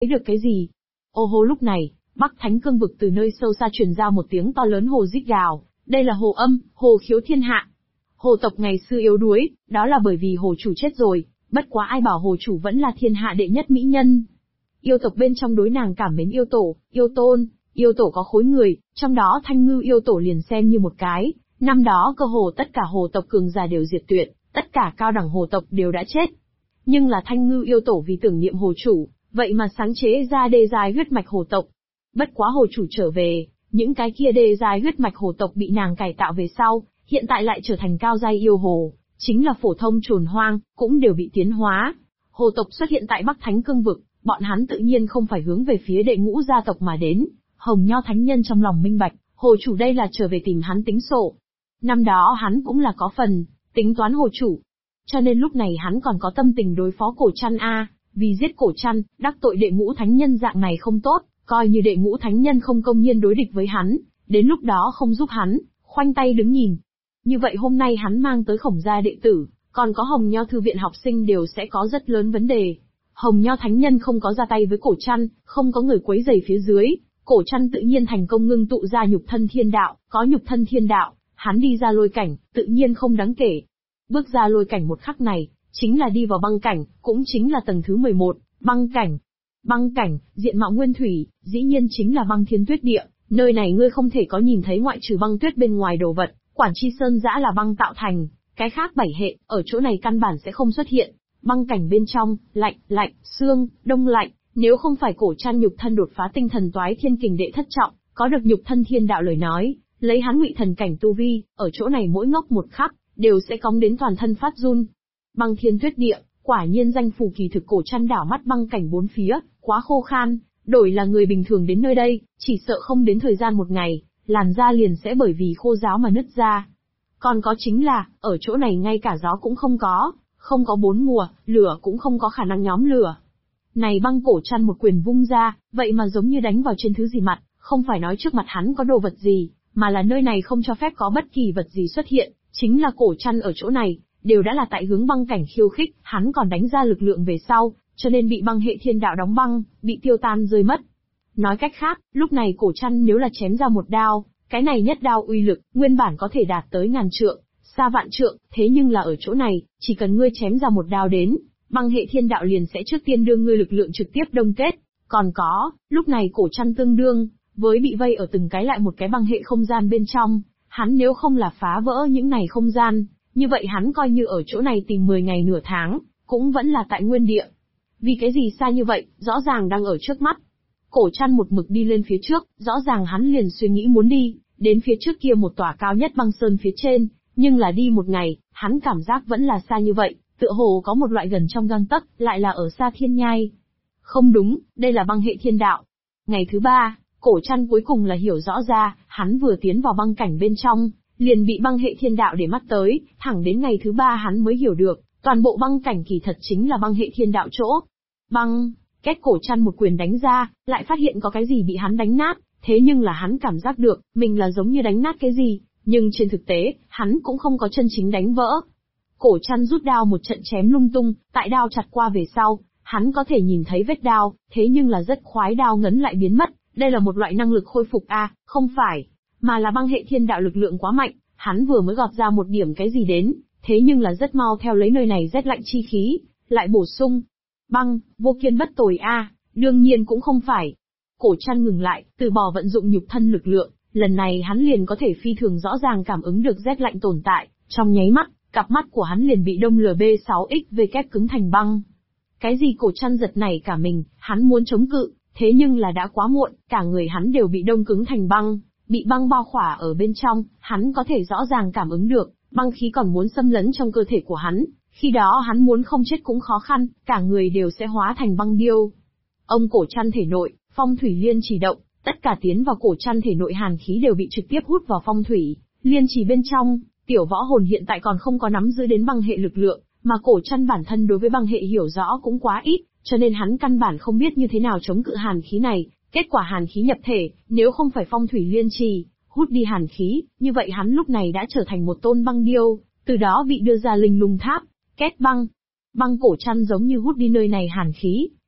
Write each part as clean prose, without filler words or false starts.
được cái gì. Ô hô, lúc này, Bắc Thánh Cương vực từ nơi sâu xa truyền ra một tiếng to lớn hồ rít gào, đây là hồ âm, hồ khiếu thiên hạ. Hồ tộc ngày xưa yếu đuối, đó là bởi vì hồ chủ chết rồi, bất quá ai bảo hồ chủ vẫn là thiên hạ đệ nhất mỹ nhân. Yêu tộc bên trong đối nàng cảm mến yêu tổ, yêu tôn, yêu tổ có khối người, trong đó Thanh Ngưu yêu tổ liền xem như một cái. Năm đó cơ hồ tất cả hồ tộc cường giả đều diệt tuyệt, tất cả cao đẳng hồ tộc đều đã chết. Nhưng là Thanh Ngưu yêu tổ vì tưởng niệm hồ chủ, vậy mà sáng chế ra đê giai huyết mạch hồ tộc. Bất quá hồ chủ trở về, những cái kia đê giai huyết mạch hồ tộc bị nàng cải tạo về sau, hiện tại lại trở thành cao giai yêu hồ, chính là phổ thông trồn hoang, cũng đều bị tiến hóa. Hồ tộc xuất hiện tại Bắc Thánh Cương vực, bọn hắn tự nhiên không phải hướng về phía đệ ngũ gia tộc mà đến. Hồng Nho Thánh Nhân trong lòng minh bạch, hồ chủ đây là trở về tìm hắn tính sổ. Năm đó hắn cũng là có phần tính toán hồ chủ, cho nên lúc này hắn còn có tâm tình đối phó Cổ Trăn a, vì giết Cổ Trăn, đắc tội đệ ngũ thánh nhân dạng này không tốt, coi như đệ ngũ thánh nhân không công nhiên đối địch với hắn, đến lúc đó không giúp hắn, khoanh tay đứng nhìn. Như vậy hôm nay hắn mang tới Khổng gia đệ tử, còn có Hồng Nho thư viện học sinh đều sẽ có rất lớn vấn đề. Hồng Nho thánh nhân không có ra tay với Cổ Trăn, không có người quấy rầy phía dưới, Cổ Trăn tự nhiên thành công ngưng tụ ra nhục thân thiên đạo, có nhục thân thiên đạo, hắn đi ra lôi cảnh, tự nhiên không đáng kể. Bước ra lôi cảnh một khắc này, chính là đi vào băng cảnh, cũng chính là tầng thứ 11, băng cảnh. Băng cảnh, diện mạo nguyên thủy, dĩ nhiên chính là băng thiên tuyết địa, nơi này ngươi không thể có nhìn thấy ngoại trừ băng tuyết bên ngoài đồ vật, Quản Chi Sơn giã là băng tạo thành, cái khác 7 hệ, ở chỗ này căn bản sẽ không xuất hiện. Băng cảnh bên trong, lạnh, xương, đông lạnh, nếu không phải Cổ Trăn nhục thân đột phá tinh thần toái thiên kình đệ thất trọng, có được nhục thân thiên đạo lời nói, lấy hắn ngụy thần cảnh tu vi, ở chỗ này mỗi ngốc một khắc, đều sẽ cóng đến toàn thân phát run. Băng thiên tuyết địa, quả nhiên danh phủ kỳ thực. Cổ Trăn đảo mắt băng cảnh bốn phía, quá khô khan, đổi là người bình thường đến nơi đây, chỉ sợ không đến thời gian một ngày, làn da liền sẽ bởi vì khô ráo mà nứt ra. Còn có chính là, ở chỗ này ngay cả gió cũng không có 4 mùa, lửa cũng không có khả năng nhóm lửa. Này băng Cổ Trăn một quyền vung ra, vậy mà giống như đánh vào trên thứ gì mặt, không phải nói trước mặt hắn có đồ vật gì, mà là nơi này không cho phép có bất kỳ vật gì xuất hiện, chính là Cổ Trăn ở chỗ này, đều đã là tại hướng băng cảnh khiêu khích, hắn còn đánh ra lực lượng về sau, cho nên bị băng hệ thiên đạo đóng băng, bị tiêu tan rơi mất. Nói cách khác, lúc này Cổ Trăn nếu là chém ra một đao, cái này nhất đao uy lực, nguyên bản có thể đạt tới ngàn trượng, xa vạn trượng, thế nhưng là ở chỗ này, chỉ cần ngươi chém ra một đao đến, băng hệ thiên đạo liền sẽ trước tiên đưa ngươi lực lượng trực tiếp đông kết. Còn có, lúc này Cổ Trăn tương đương với bị vây ở từng cái lại một cái băng hệ không gian bên trong, hắn nếu không là phá vỡ những này không gian, như vậy hắn coi như ở chỗ này tìm 10 ngày nửa tháng, cũng vẫn là tại nguyên địa. Vì cái gì xa như vậy, rõ ràng đang ở trước mắt. Cổ Trăn một mực đi lên phía trước, rõ ràng hắn liền suy nghĩ muốn đi đến phía trước kia một tòa cao nhất băng sơn phía trên, nhưng là đi một ngày, hắn cảm giác vẫn là xa như vậy, tựa hồ có một loại gần trong gang tấc, lại là ở xa thiên nhai. Không đúng, đây là băng hệ thiên đạo. Ngày thứ 3, Cổ Trăn cuối cùng là hiểu rõ ra, hắn vừa tiến vào băng cảnh bên trong, liền bị băng hệ thiên đạo để mắt tới, thẳng đến ngày thứ 3 hắn mới hiểu được, toàn bộ băng cảnh kỳ thật chính là băng hệ thiên đạo chỗ. Băng, kết Cổ Trăn một quyền đánh ra, lại phát hiện có cái gì bị hắn đánh nát, thế nhưng là hắn cảm giác được, mình là giống như đánh nát cái gì, nhưng trên thực tế, hắn cũng không có chân chính đánh vỡ. Cổ Trăn rút đao một trận chém lung tung, tại đao chặt qua về sau, hắn có thể nhìn thấy vết đao, thế nhưng là rất khoái đao ngấn lại biến mất, đây là một loại năng lực khôi phục không phải, mà là băng hệ thiên đạo lực lượng quá mạnh, hắn vừa mới gọt ra một điểm cái gì đến, thế nhưng là rất mau theo lấy nơi này rét lạnh chi khí, lại bổ sung. Băng, vô kiên bất tồi đương nhiên cũng không phải. Cổ Trăn ngừng lại, từ bỏ vận dụng nhục thân lực lượng, lần này hắn liền có thể phi thường rõ ràng cảm ứng được rét lạnh tồn tại, trong nháy mắt, cặp mắt của hắn liền bị đông LB6XV cứng thành băng. Cái gì? Cổ Trăn giật nảy cả mình, hắn muốn chống cự, thế nhưng là đã quá muộn, cả người hắn đều bị đông cứng thành băng, bị băng bao khỏa ở bên trong, hắn có thể rõ ràng cảm ứng được, băng khí còn muốn xâm lấn trong cơ thể của hắn, khi đó hắn muốn không chết cũng khó khăn, cả người đều sẽ hóa thành băng điêu. Ông Cổ Trăn thể nội, phong thủy liên chỉ động, tất cả tiến vào Cổ Trăn thể nội hàn khí đều bị trực tiếp hút vào phong thủy liên chỉ bên trong. Tiểu võ hồn hiện tại còn không có nắm giữ đến băng hệ lực lượng, mà Cổ Trăn bản thân đối với băng hệ hiểu rõ cũng quá ít, cho nên hắn căn bản không biết như thế nào chống cự hàn khí này. Kết quả hàn khí nhập thể, nếu không phải phong thủy liên trì hút đi hàn khí, như vậy hắn lúc này đã trở thành một tôn băng điêu, từ đó bị đưa ra linh lung tháp. Két băng. Băng Cổ Trăn giống như hút đi nơi này hàn khí,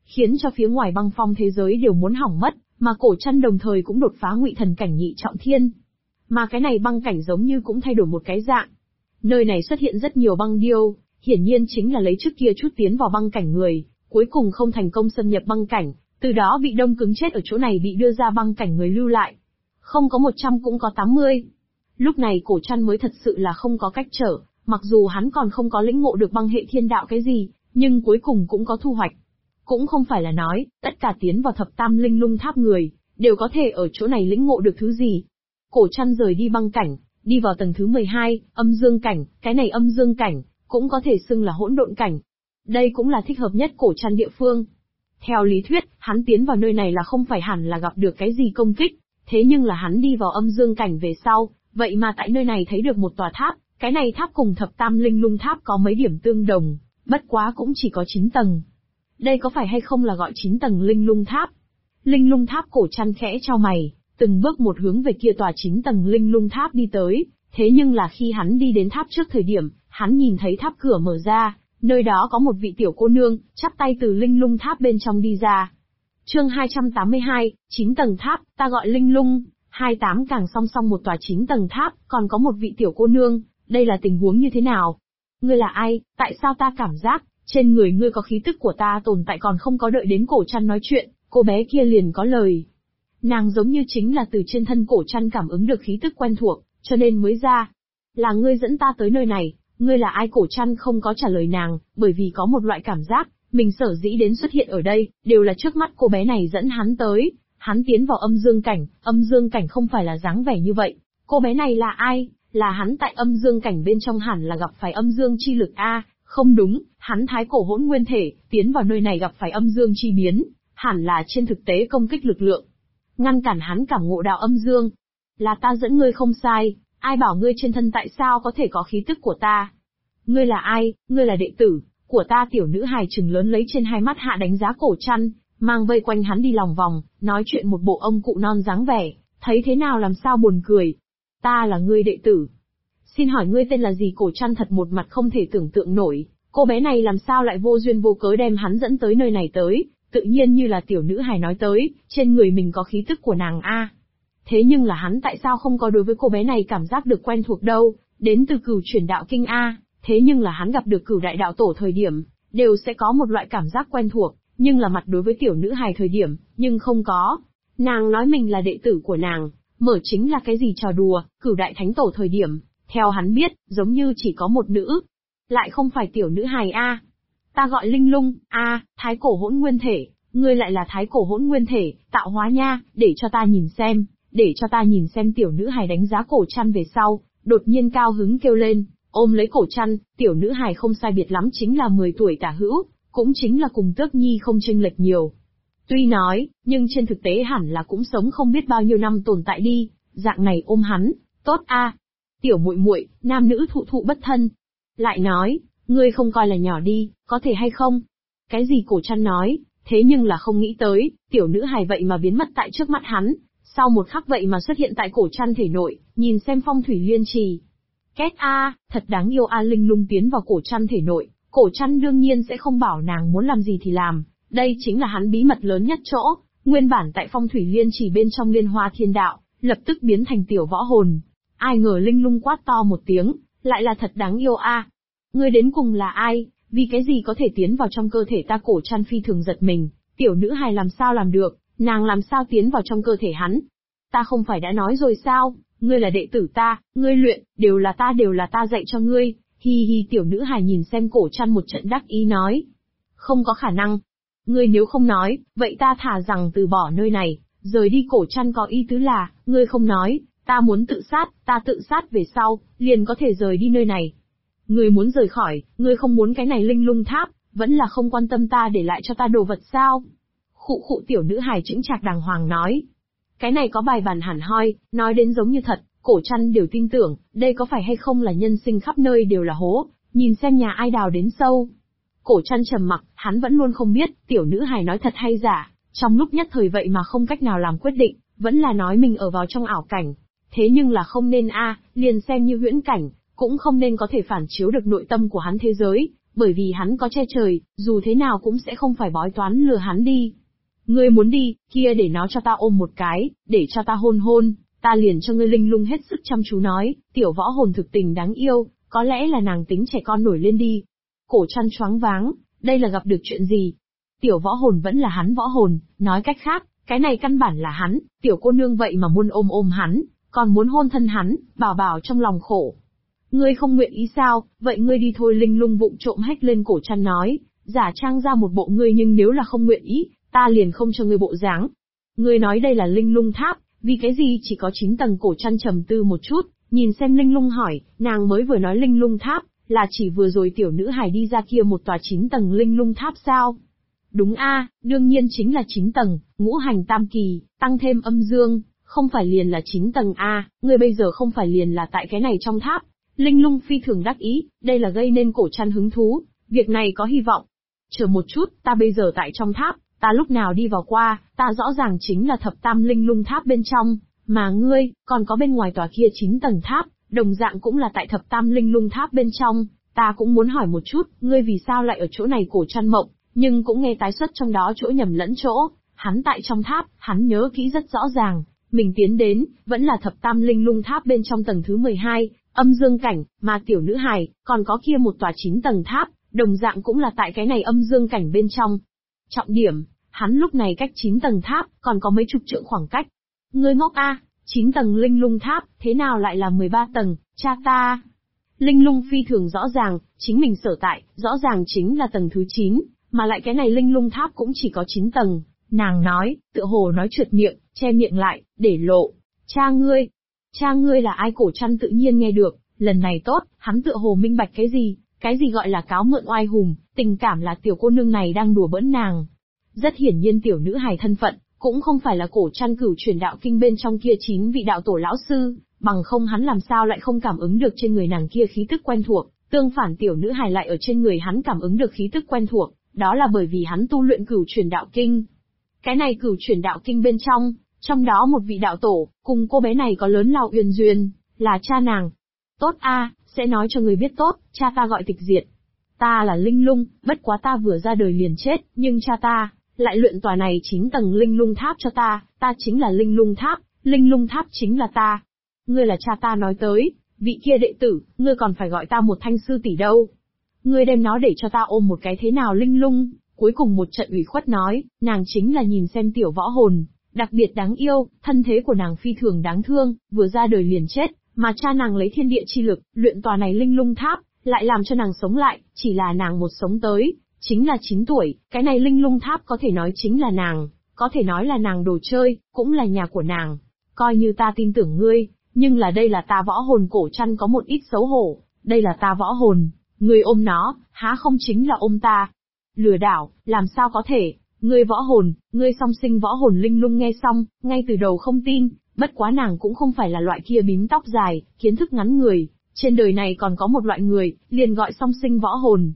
khiến cho phía ngoài băng phong thế giới đều muốn hỏng mất, mà Cổ Trăn đồng thời cũng đột phá ngụy thần cảnh nhị trọng thiên. Mà cái này băng cảnh giống như cũng thay đổi một cái dạng. Nơi này xuất hiện rất nhiều băng điêu, hiển nhiên chính là lấy trước kia chút tiến vào băng cảnh người, cuối cùng không thành công xâm nhập băng cảnh, từ đó bị đông cứng chết ở chỗ này bị đưa ra băng cảnh người lưu lại. Không có 100 cũng có 80. Lúc này Cổ Trăn mới thật sự là không có cách trở, mặc dù hắn còn không có lĩnh ngộ được băng hệ thiên đạo cái gì, nhưng cuối cùng cũng có thu hoạch. Cũng không phải là nói, tất cả tiến vào thập tam linh lung tháp người, đều có thể ở chỗ này lĩnh ngộ được thứ gì. Cổ Trăn rời đi băng cảnh, đi vào tầng thứ 12, âm dương cảnh, cái này âm dương cảnh, cũng có thể xưng là hỗn độn cảnh. Đây cũng là thích hợp nhất Cổ Trăn địa phương. Theo lý thuyết, hắn tiến vào nơi này là không phải hẳn là gặp được cái gì công kích, thế nhưng là hắn đi vào âm dương cảnh về sau, vậy mà tại nơi này thấy được một tòa tháp, cái này tháp cùng thập tam linh lung tháp có mấy điểm tương đồng, bất quá cũng chỉ có 9 tầng. Đây có phải hay không là gọi 9 tầng linh lung tháp? Linh lung tháp Cổ Trăn khẽ chau mày, từng bước một hướng về kia tòa 9 tầng linh lung tháp đi tới, thế nhưng là khi hắn đi đến tháp trước thời điểm, hắn nhìn thấy tháp cửa mở ra, nơi đó có một vị tiểu cô nương, chắp tay từ linh lung tháp bên trong đi ra. Chương 282, 9 tầng tháp, ta gọi linh lung, 28 càng song song một tòa 9 tầng tháp, còn có một vị tiểu cô nương, đây là tình huống như thế nào? Ngươi là ai, tại sao ta cảm giác, trên người ngươi có khí tức của ta tồn tại còn không có đợi đến Cổ Trăn nói chuyện, cô bé kia liền có lời. Nàng giống như chính là từ trên thân Cổ Trăn cảm ứng được khí tức quen thuộc, cho nên mới ra. Là ngươi dẫn ta tới nơi này, ngươi là ai? Cổ Trăn không có trả lời nàng, bởi vì có một loại cảm giác, mình sở dĩ đến xuất hiện ở đây, đều là trước mắt cô bé này dẫn hắn tới. Hắn tiến vào âm dương cảnh không phải là dáng vẻ như vậy. Cô bé này là ai? Là hắn tại âm dương cảnh bên trong hẳn là gặp phải âm dương chi lực a, không đúng, hắn thái cổ hỗn nguyên thể, tiến vào nơi này gặp phải âm dương chi biến, hẳn là trên thực tế công kích lực lượng. Ngăn cản hắn cảm ngộ đạo âm dương. Là ta dẫn ngươi không sai, ai bảo ngươi trên thân tại sao có thể có khí tức của ta? Ngươi là ai? Ngươi là đệ tử của ta. Tiểu nữ hài trừng lớn lấy trên hai mắt hạ đánh giá Cổ Trăn, mang vây quanh hắn đi lòng vòng, nói chuyện một bộ ông cụ non dáng vẻ, thấy thế nào làm sao buồn cười. Ta là ngươi đệ tử. Xin hỏi ngươi tên là gì? Cổ Trăn thật một mặt không thể tưởng tượng nổi, cô bé này làm sao lại vô duyên vô cớ đem hắn dẫn tới nơi này tới, tự nhiên như là tiểu nữ hài nói tới, trên người mình có khí tức của nàng a. Thế nhưng là hắn tại sao không có đối với cô bé này cảm giác được quen thuộc đâu, đến từ Cửu Chuyển Đạo Kinh a, thế nhưng là hắn gặp được Cửu Đại Đạo Tổ thời điểm, đều sẽ có một loại cảm giác quen thuộc, nhưng là mặt đối với tiểu nữ hài thời điểm, nhưng không có. Nàng nói mình là đệ tử của nàng, mở chính là cái gì trò đùa, Cửu Đại Thánh Tổ thời điểm, theo hắn biết, giống như chỉ có một nữ, lại không phải tiểu nữ hài a. Ta gọi Linh Lung, a, thái cổ hỗn nguyên thể, ngươi lại là thái cổ hỗn nguyên thể, tạo hóa nha, để cho ta nhìn xem. Để cho ta nhìn xem. Tiểu nữ hài đánh giá Cổ Trăn về sau, đột nhiên cao hứng kêu lên, ôm lấy Cổ Trăn. Tiểu nữ hài không sai biệt lắm chính là 10 tuổi tả hữu, cũng chính là cùng Tước Nhi không chênh lệch nhiều. Tuy nói, nhưng trên thực tế hẳn là cũng sống không biết bao nhiêu năm tồn tại đi, dạng này ôm hắn, tốt a. Tiểu muội muội, nam nữ thụ thụ bất thân. Lại nói, ngươi không coi là nhỏ đi, có thể hay không? Cái gì? Cổ Trăn nói, thế nhưng là không nghĩ tới, tiểu nữ hài vậy mà biến mất tại trước mắt hắn. Sau một khắc vậy mà xuất hiện tại Cổ Trăn thể nội, nhìn xem phong thủy liên trì. Két a, thật đáng yêu a. Linh Lung tiến vào Cổ Trăn thể nội, Cổ Trăn đương nhiên sẽ không bảo nàng muốn làm gì thì làm, đây chính là hắn bí mật lớn nhất chỗ, nguyên bản tại phong thủy liên trì bên trong Liên Hoa Thiên Đạo, lập tức biến thành tiểu võ hồn. Ai ngờ Linh Lung quát to một tiếng, lại là thật đáng yêu a. Ngươi đến cùng là ai, vì cái gì có thể tiến vào trong cơ thể ta? Cổ Trăn phi thường giật mình, tiểu nữ hài làm sao làm được? Nàng làm sao tiến vào trong cơ thể hắn? Ta không phải đã nói rồi sao, ngươi là đệ tử ta, ngươi luyện, đều là ta dạy cho ngươi. Hi hi. Tiểu nữ hài nhìn xem Cổ Trăn một trận đắc ý nói. Không có khả năng. Ngươi nếu không nói, vậy ta thà rằng từ bỏ nơi này, rời đi. Cổ Trăn có ý tứ là, ngươi không nói, ta muốn tự sát, ta tự sát về sau, liền có thể rời đi nơi này. Ngươi muốn rời khỏi, ngươi không muốn cái này linh lung tháp, vẫn là không quan tâm ta để lại cho ta đồ vật sao? Khụ khụ. Tiểu nữ hài chững chạc đàng hoàng nói. Cái này có bài bản hẳn hoi, nói đến giống như thật, Cổ Trăn đều tin tưởng, đây có phải hay không là nhân sinh khắp nơi đều là hố, nhìn xem nhà ai đào đến sâu. Cổ Trăn trầm mặc, hắn vẫn luôn không biết, tiểu nữ hài nói thật hay giả, trong lúc nhất thời vậy mà không cách nào làm quyết định, vẫn là nói mình ở vào trong ảo cảnh. Thế nhưng là không nên a, liền xem như huyễn cảnh, cũng không nên có thể phản chiếu được nội tâm của hắn thế giới, bởi vì hắn có che trời, dù thế nào cũng sẽ không phải bói toán lừa hắn đi. Ngươi muốn đi, kia để nó cho ta ôm một cái, để cho ta hôn hôn, ta liền cho ngươi. Linh Lung hết sức chăm chú nói, tiểu võ hồn thực tình đáng yêu, có lẽ là nàng tính trẻ con nổi lên đi. Cổ Trăn choáng váng, đây là gặp được chuyện gì? Tiểu võ hồn vẫn là hắn võ hồn, nói cách khác, cái này căn bản là hắn, tiểu cô nương vậy mà muốn ôm hắn, còn muốn hôn thân hắn, bảo bảo trong lòng khổ. Ngươi không nguyện ý sao, vậy ngươi đi thôi. Linh Lung vụng trộm hét lên. Cổ Trăn nói, giả trang ra một bộ ngươi nhưng nếu là không nguyện ý, ta liền không cho ngươi bộ dáng. Ngươi nói đây là Linh Lung tháp, vì cái gì chỉ có 9 tầng? Cổ Trăn trầm tư một chút, nhìn xem Linh Lung hỏi, nàng mới vừa nói Linh Lung tháp, là chỉ vừa rồi tiểu nữ hài đi ra kia một tòa 9 tầng Linh Lung tháp sao? Đúng a, đương nhiên chính là 9 tầng, ngũ hành tam kỳ, tăng thêm âm dương, không phải liền là 9 tầng a, ngươi bây giờ không phải liền là tại cái này trong tháp. Linh Lung phi thường đắc ý, đây là gây nên Cổ Trăn hứng thú, việc này có hy vọng. Chờ một chút, ta bây giờ tại trong tháp, ta lúc nào đi vào qua, ta rõ ràng chính là thập tam Linh Lung tháp bên trong, mà ngươi, còn có bên ngoài tòa kia 9 tầng tháp, đồng dạng cũng là tại thập tam Linh Lung tháp bên trong, ta cũng muốn hỏi một chút, ngươi vì sao lại ở chỗ này? Cổ Trăn mộng, nhưng cũng nghe tái xuất trong đó chỗ nhầm lẫn chỗ, hắn tại trong tháp, hắn nhớ kỹ rất rõ ràng, mình tiến đến, vẫn là thập tam Linh Lung tháp bên trong tầng thứ 12, âm dương cảnh, mà tiểu nữ hài, còn có kia một tòa 9 tầng tháp, đồng dạng cũng là tại cái này âm dương cảnh bên trong. Trọng điểm, hắn lúc này cách 9 tầng tháp, còn có mấy chục trượng khoảng cách. Ngươi ngốc a, 9 tầng Linh Lung tháp, thế nào lại là 13 tầng, cha ta? Linh Lung phi thường rõ ràng, chính mình sở tại, rõ ràng chính là tầng thứ 9, mà lại cái này Linh Lung tháp cũng chỉ có 9 tầng. Nàng nói, tựa hồ nói trượt miệng, che miệng lại, để lộ. Cha ngươi là ai? Cổ Trăn tự nhiên nghe được, lần này tốt, hắn tựa hồ minh bạch cái gì gọi là cáo mượn oai hùng, tình cảm là tiểu cô nương này đang đùa bỡn nàng. Rất hiển nhiên tiểu nữ hài thân phận, cũng không phải là Cổ Trăn cửu truyền đạo kinh bên trong kia 9 vị đạo tổ lão sư, bằng không hắn làm sao lại không cảm ứng được trên người nàng kia khí tức quen thuộc, tương phản tiểu nữ hài lại ở trên người hắn cảm ứng được khí tức quen thuộc, đó là bởi vì hắn tu luyện cửu truyền đạo kinh. Cái này cửu truyền đạo kinh bên trong đó một vị đạo tổ, cùng cô bé này có lớn lao uyên duyên, là cha nàng. Tốt a, sẽ nói cho người biết tốt, cha ta gọi Tịch Diệt. Ta là Linh Lung, bất quá ta vừa ra đời liền chết, nhưng cha ta lại luyện tòa này 9 tầng Linh Lung tháp cho ta chính là Linh Lung tháp chính là ta. Ngươi là cha ta nói tới, vị kia đệ tử, ngươi còn phải gọi ta một thanh sư tỷ đâu. Ngươi đem nó để cho ta ôm một cái thế nào? Linh Lung cuối cùng một trận ủy khuất nói, nàng chính là nhìn xem tiểu võ hồn, đặc biệt đáng yêu, thân thế của nàng phi thường đáng thương, vừa ra đời liền chết, mà cha nàng lấy thiên địa chi lực, luyện tòa này Linh Lung tháp, lại làm cho nàng sống lại, chỉ là nàng một sống tới, chính là 9 tuổi, cái này Linh Lung tháp có thể nói chính là nàng, có thể nói là nàng đồ chơi, cũng là nhà của nàng. Coi như ta tin tưởng ngươi, nhưng là đây là ta võ hồn. Cổ Trăn có một ít xấu hổ, đây là ta võ hồn, ngươi ôm nó, há không chính là ôm ta? Lừa đảo, làm sao có thể, ngươi võ hồn, ngươi song sinh võ hồn. Linh Lung nghe xong, ngay từ đầu không tin, bất quá nàng cũng không phải là loại kia bím tóc dài, kiến thức ngắn người, trên đời này còn có một loại người, liền gọi song sinh võ hồn.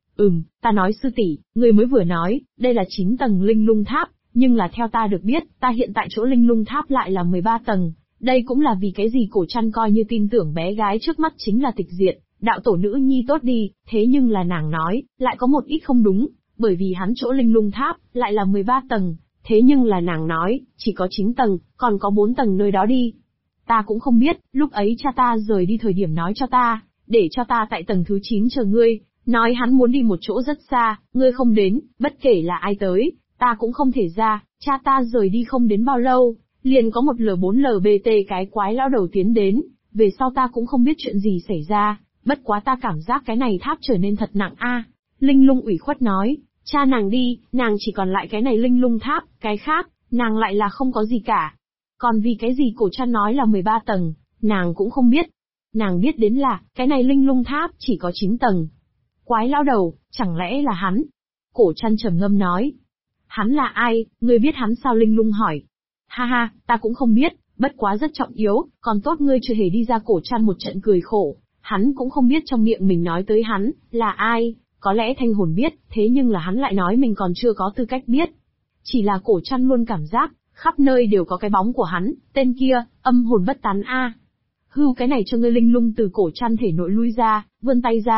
Ta nói sư tỷ, ngươi mới vừa nói, đây là 9 tầng Linh Lung tháp, nhưng là theo ta được biết, ta hiện tại chỗ Linh Lung tháp lại là 13 tầng, đây cũng là vì cái gì Cổ Trăn coi như tin tưởng bé gái trước mắt chính là Tịch Diệt, đạo tổ nữ nhi tốt đi, thế nhưng là nàng nói, lại có một ít không đúng, bởi vì hắn chỗ Linh Lung tháp, lại là 13 tầng, thế nhưng là nàng nói, chỉ có 9 tầng, còn có 4 tầng nơi đó đi. Ta cũng không biết, lúc ấy cha ta rời đi thời điểm nói cho ta, để cho ta tại tầng thứ 9 chờ ngươi, nói hắn muốn đi một chỗ rất xa, ngươi không đến, bất kể là ai tới, ta cũng không thể ra, cha ta rời đi không đến bao lâu, liền có một L4LBT cái quái lão đầu tiến đến, về sau ta cũng không biết chuyện gì xảy ra, bất quá ta cảm giác cái này tháp trở nên thật nặng a. Linh Lung ủy khuất nói, cha nàng đi, nàng chỉ còn lại cái này Linh Lung tháp, cái khác, nàng lại là không có gì cả. Còn vì cái gì Cổ Trăn nói là 13 tầng, nàng cũng không biết. Nàng biết đến là, cái này Linh Lung tháp chỉ có 9 tầng. Quái lão đầu, chẳng lẽ là hắn? Cổ Trăn trầm ngâm nói. Hắn là ai, ngươi biết hắn sao? Linh Lung hỏi. Ha ha, ta cũng không biết, bất quá rất trọng yếu, còn tốt ngươi chưa hề đi ra. Cổ Trăn một trận cười khổ, hắn cũng không biết trong miệng mình nói tới hắn, là ai, có lẽ Thanh Hồn biết, thế nhưng là hắn lại nói mình còn chưa có tư cách biết. Chỉ là Cổ Trăn luôn cảm giác, khắp nơi đều có cái bóng của hắn, tên kia, âm hồn bất tán a. Hưu cái này cho ngươi. Linh Lung từ Cổ Trăn thể nội lui ra, vươn tay ra,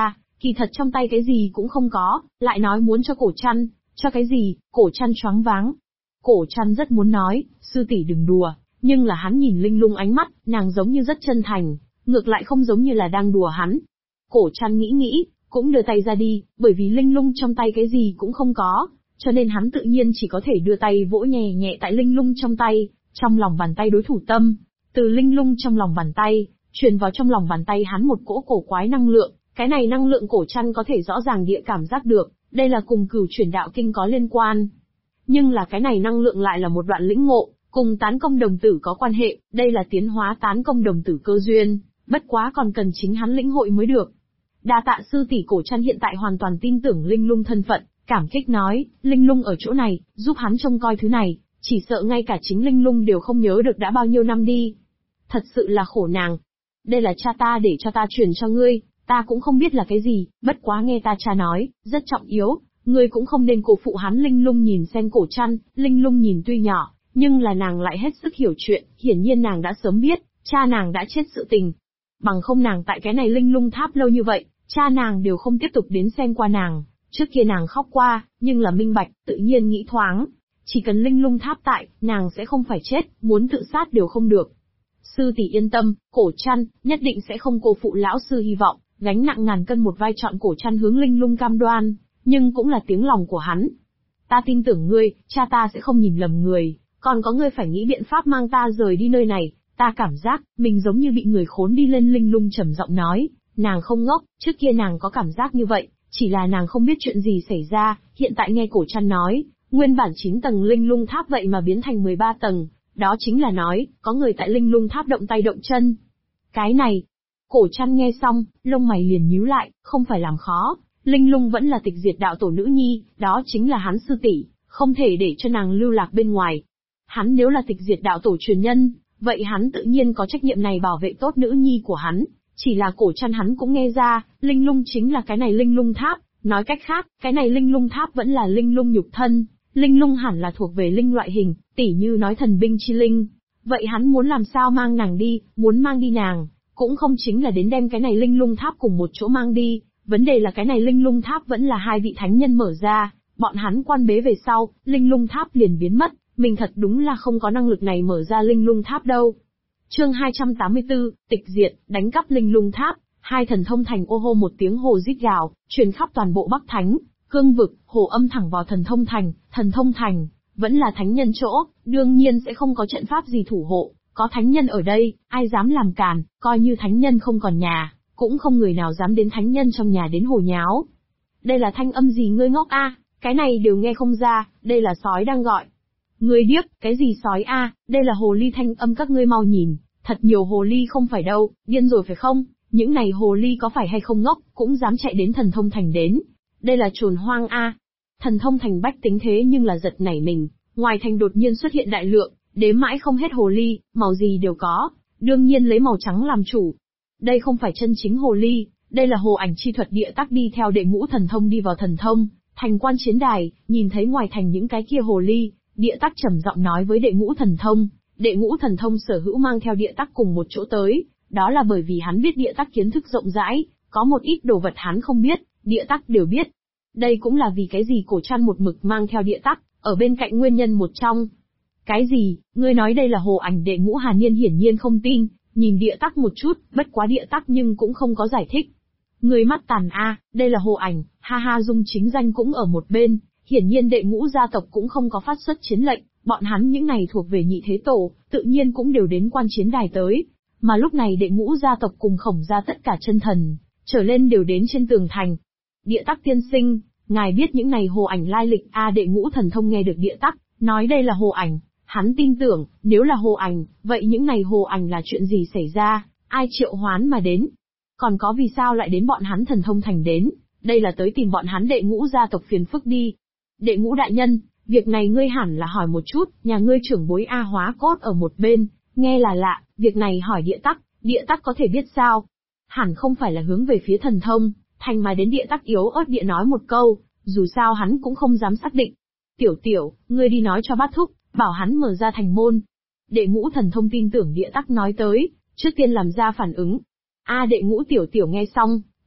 Kỳ thật trong tay cái gì cũng không có, lại nói muốn cho Cổ Trăn, cho cái gì, Cổ Trăn choáng váng. Cổ Trăn rất muốn nói, sư tỷ đừng đùa, nhưng là hắn nhìn Linh Lung ánh mắt, nàng giống như rất chân thành, ngược lại không giống như là đang đùa hắn. Cổ Trăn nghĩ, cũng đưa tay ra đi, bởi vì Linh Lung trong tay cái gì cũng không có, cho nên hắn tự nhiên chỉ có thể đưa tay vỗ nhẹ nhẹ tại Linh Lung trong tay, trong lòng bàn tay đối thủ tâm. Từ Linh Lung trong lòng bàn tay, truyền vào trong lòng bàn tay hắn một cỗ cổ quái năng lượng, cái này năng lượng Cổ Trăn có thể rõ ràng địa cảm giác được, đây là cùng Cửu Chuyển Đạo Kinh có liên quan. Nhưng là cái này năng lượng lại là một đoạn lĩnh ngộ, cùng tán công đồng tử có quan hệ, đây là tiến hóa tán công đồng tử cơ duyên, bất quá còn cần chính hắn lĩnh hội mới được. Đa tạ sư tỷ. Cổ Trăn hiện tại hoàn toàn tin tưởng Linh Lung thân phận, cảm kích nói, Linh Lung ở chỗ này, giúp hắn trông coi thứ này, chỉ sợ ngay cả chính Linh Lung đều không nhớ được đã bao nhiêu năm đi. Thật sự là khổ nàng. Đây là cha ta để cho ta truyền cho ngươi, ta cũng không biết là cái gì, bất quá nghe ta cha nói, rất trọng yếu, ngươi cũng không nên cổ phụ hắn. Linh Lung nhìn xem Cổ Trăn, Linh Lung nhìn tuy nhỏ, nhưng là nàng lại hết sức hiểu chuyện, hiển nhiên nàng đã sớm biết, cha nàng đã chết sự tình. Bằng không nàng tại cái này Linh Lung tháp lâu như vậy, cha nàng đều không tiếp tục đến xem qua nàng. Trước kia nàng khóc qua, nhưng là minh bạch, tự nhiên nghĩ thoáng. Chỉ cần Linh Lung tháp tại, nàng sẽ không phải chết, muốn tự sát đều không được. Sư tỷ yên tâm, Cổ Trăn, nhất định sẽ không cô phụ lão sư hy vọng, gánh nặng ngàn cân một vai chọn. Cổ Trăn hướng Linh Lung cam đoan, nhưng cũng là tiếng lòng của hắn. Ta tin tưởng ngươi, cha ta sẽ không nhìn lầm người, còn có ngươi phải nghĩ biện pháp mang ta rời đi nơi này, ta cảm giác, mình giống như bị người khốn đi lên. Linh Lung trầm giọng nói, nàng không ngốc, trước kia nàng có cảm giác như vậy, chỉ là nàng không biết chuyện gì xảy ra, hiện tại nghe Cổ Trăn nói, nguyên bản 9 tầng Linh Lung tháp vậy mà biến thành 13 tầng, đó chính là nói, có người tại Linh Lung tháp động tay động chân. Cái này, Cổ Trăn nghe xong, lông mày liền nhíu lại, không phải làm khó, Linh Lung vẫn là Tịch Diệt đạo tổ nữ nhi, đó chính là hắn sư tỷ, không thể để cho nàng lưu lạc bên ngoài. Hắn nếu là Tịch Diệt đạo tổ truyền nhân, vậy hắn tự nhiên có trách nhiệm này bảo vệ tốt nữ nhi của hắn. Chỉ là Cổ Trăn hắn cũng nghe ra, Linh Lung chính là cái này Linh Lung tháp, nói cách khác, cái này Linh Lung tháp vẫn là Linh Lung nhục thân, Linh Lung hẳn là thuộc về linh loại hình, tỉ như nói thần binh chi linh. Vậy hắn muốn làm sao mang nàng đi, muốn mang đi nàng, cũng không chính là đến đem cái này Linh Lung tháp cùng một chỗ mang đi, vấn đề là cái này Linh Lung tháp vẫn là hai vị thánh nhân mở ra, bọn hắn quan bế về sau, Linh Lung tháp liền biến mất, mình thật đúng là không có năng lực này mở ra Linh Lung tháp đâu. Chương 284, Tịch Diệt, đánh cắp Linh Lung tháp, hai thần thông thành ô hô một tiếng hồ rít gào, truyền khắp toàn bộ Bắc Thánh, cương vực, hồ âm thẳng vào thần thông thành, vẫn là thánh nhân chỗ, đương nhiên sẽ không có trận pháp gì thủ hộ, có thánh nhân ở đây, ai dám làm càn, coi như thánh nhân không còn nhà, cũng không người nào dám đến thánh nhân trong nhà đến hồ nháo. Đây là thanh âm gì ngươi ngốc a? Cái này đều nghe không ra, đây là sói đang gọi. Ngươi điếc, cái gì sói a? Đây là hồ ly thanh âm các ngươi mau nhìn, thật nhiều hồ ly không phải đâu, điên rồi phải không? Những này hồ ly có phải hay không ngốc, cũng dám chạy đến thần thông thành đến. Đây là trồn hoang a. Thần thông thành bách tính thế nhưng là giật nảy mình, ngoài thành đột nhiên xuất hiện đại lượng, đếm mãi không hết hồ ly, màu gì đều có, đương nhiên lấy màu trắng làm chủ. Đây không phải chân chính hồ ly, đây là hồ ảnh chi thuật. Địa tắc đi theo đệ ngũ thần thông đi vào thần thông thành quan chiến đài, nhìn thấy ngoài thành những cái kia hồ ly, địa tắc trầm giọng nói với đệ ngũ thần thông sở hữu mang theo địa tắc cùng một chỗ tới, đó là bởi vì hắn biết địa tắc kiến thức rộng rãi, có một ít đồ vật hắn không biết, địa tắc đều biết. Đây cũng là vì cái gì Cổ Trăn một mực mang theo địa tắc, ở bên cạnh nguyên nhân một trong. Cái gì, ngươi nói đây là hồ ảnh? Đệ ngũ Hàn Niên hiển nhiên không tin, nhìn địa tắc một chút, bất quá địa tắc nhưng cũng không có giải thích. Người mắt tàn a, đây là hồ ảnh, ha ha. Dung chính danh cũng ở một bên, hiển nhiên đệ ngũ gia tộc cũng không có phát xuất chiến lệnh, bọn hắn những này thuộc về nhị thế tổ, tự nhiên cũng đều đến quan chiến đài tới. Mà lúc này đệ ngũ gia tộc cùng Khổng gia tất cả chân thần, trở lên đều đến trên tường thành. Địa tắc tiên sinh, ngài biết những này hồ ảnh lai lịch a? Đệ ngũ thần thông nghe được địa tắc, nói đây là hồ ảnh, hắn tin tưởng, nếu là hồ ảnh, vậy những này hồ ảnh là chuyện gì xảy ra, ai triệu hoán mà đến? Còn có vì sao lại đến bọn hắn thần thông thành đến, đây là tới tìm bọn hắn đệ ngũ gia tộc phiền phức đi. Đệ ngũ đại nhân, việc này ngươi hẳn là hỏi một chút, nhà ngươi trưởng bối A Hóa Cốt ở một bên, nghe là lạ, việc này hỏi địa tắc có thể biết sao? Hẳn không phải là hướng về phía thần thông thành mà đến. Địa tắc yếu ớt địa nói một câu, dù sao hắn cũng không dám xác định. Tiểu, ngươi đi nói cho bát thúc, bảo hắn mở ra thành môn. Đệ ngũ thần thông tin tưởng địa tắc nói tới, trước tiên làm ra phản ứng. Đệ ngũ tiểu nghe xong,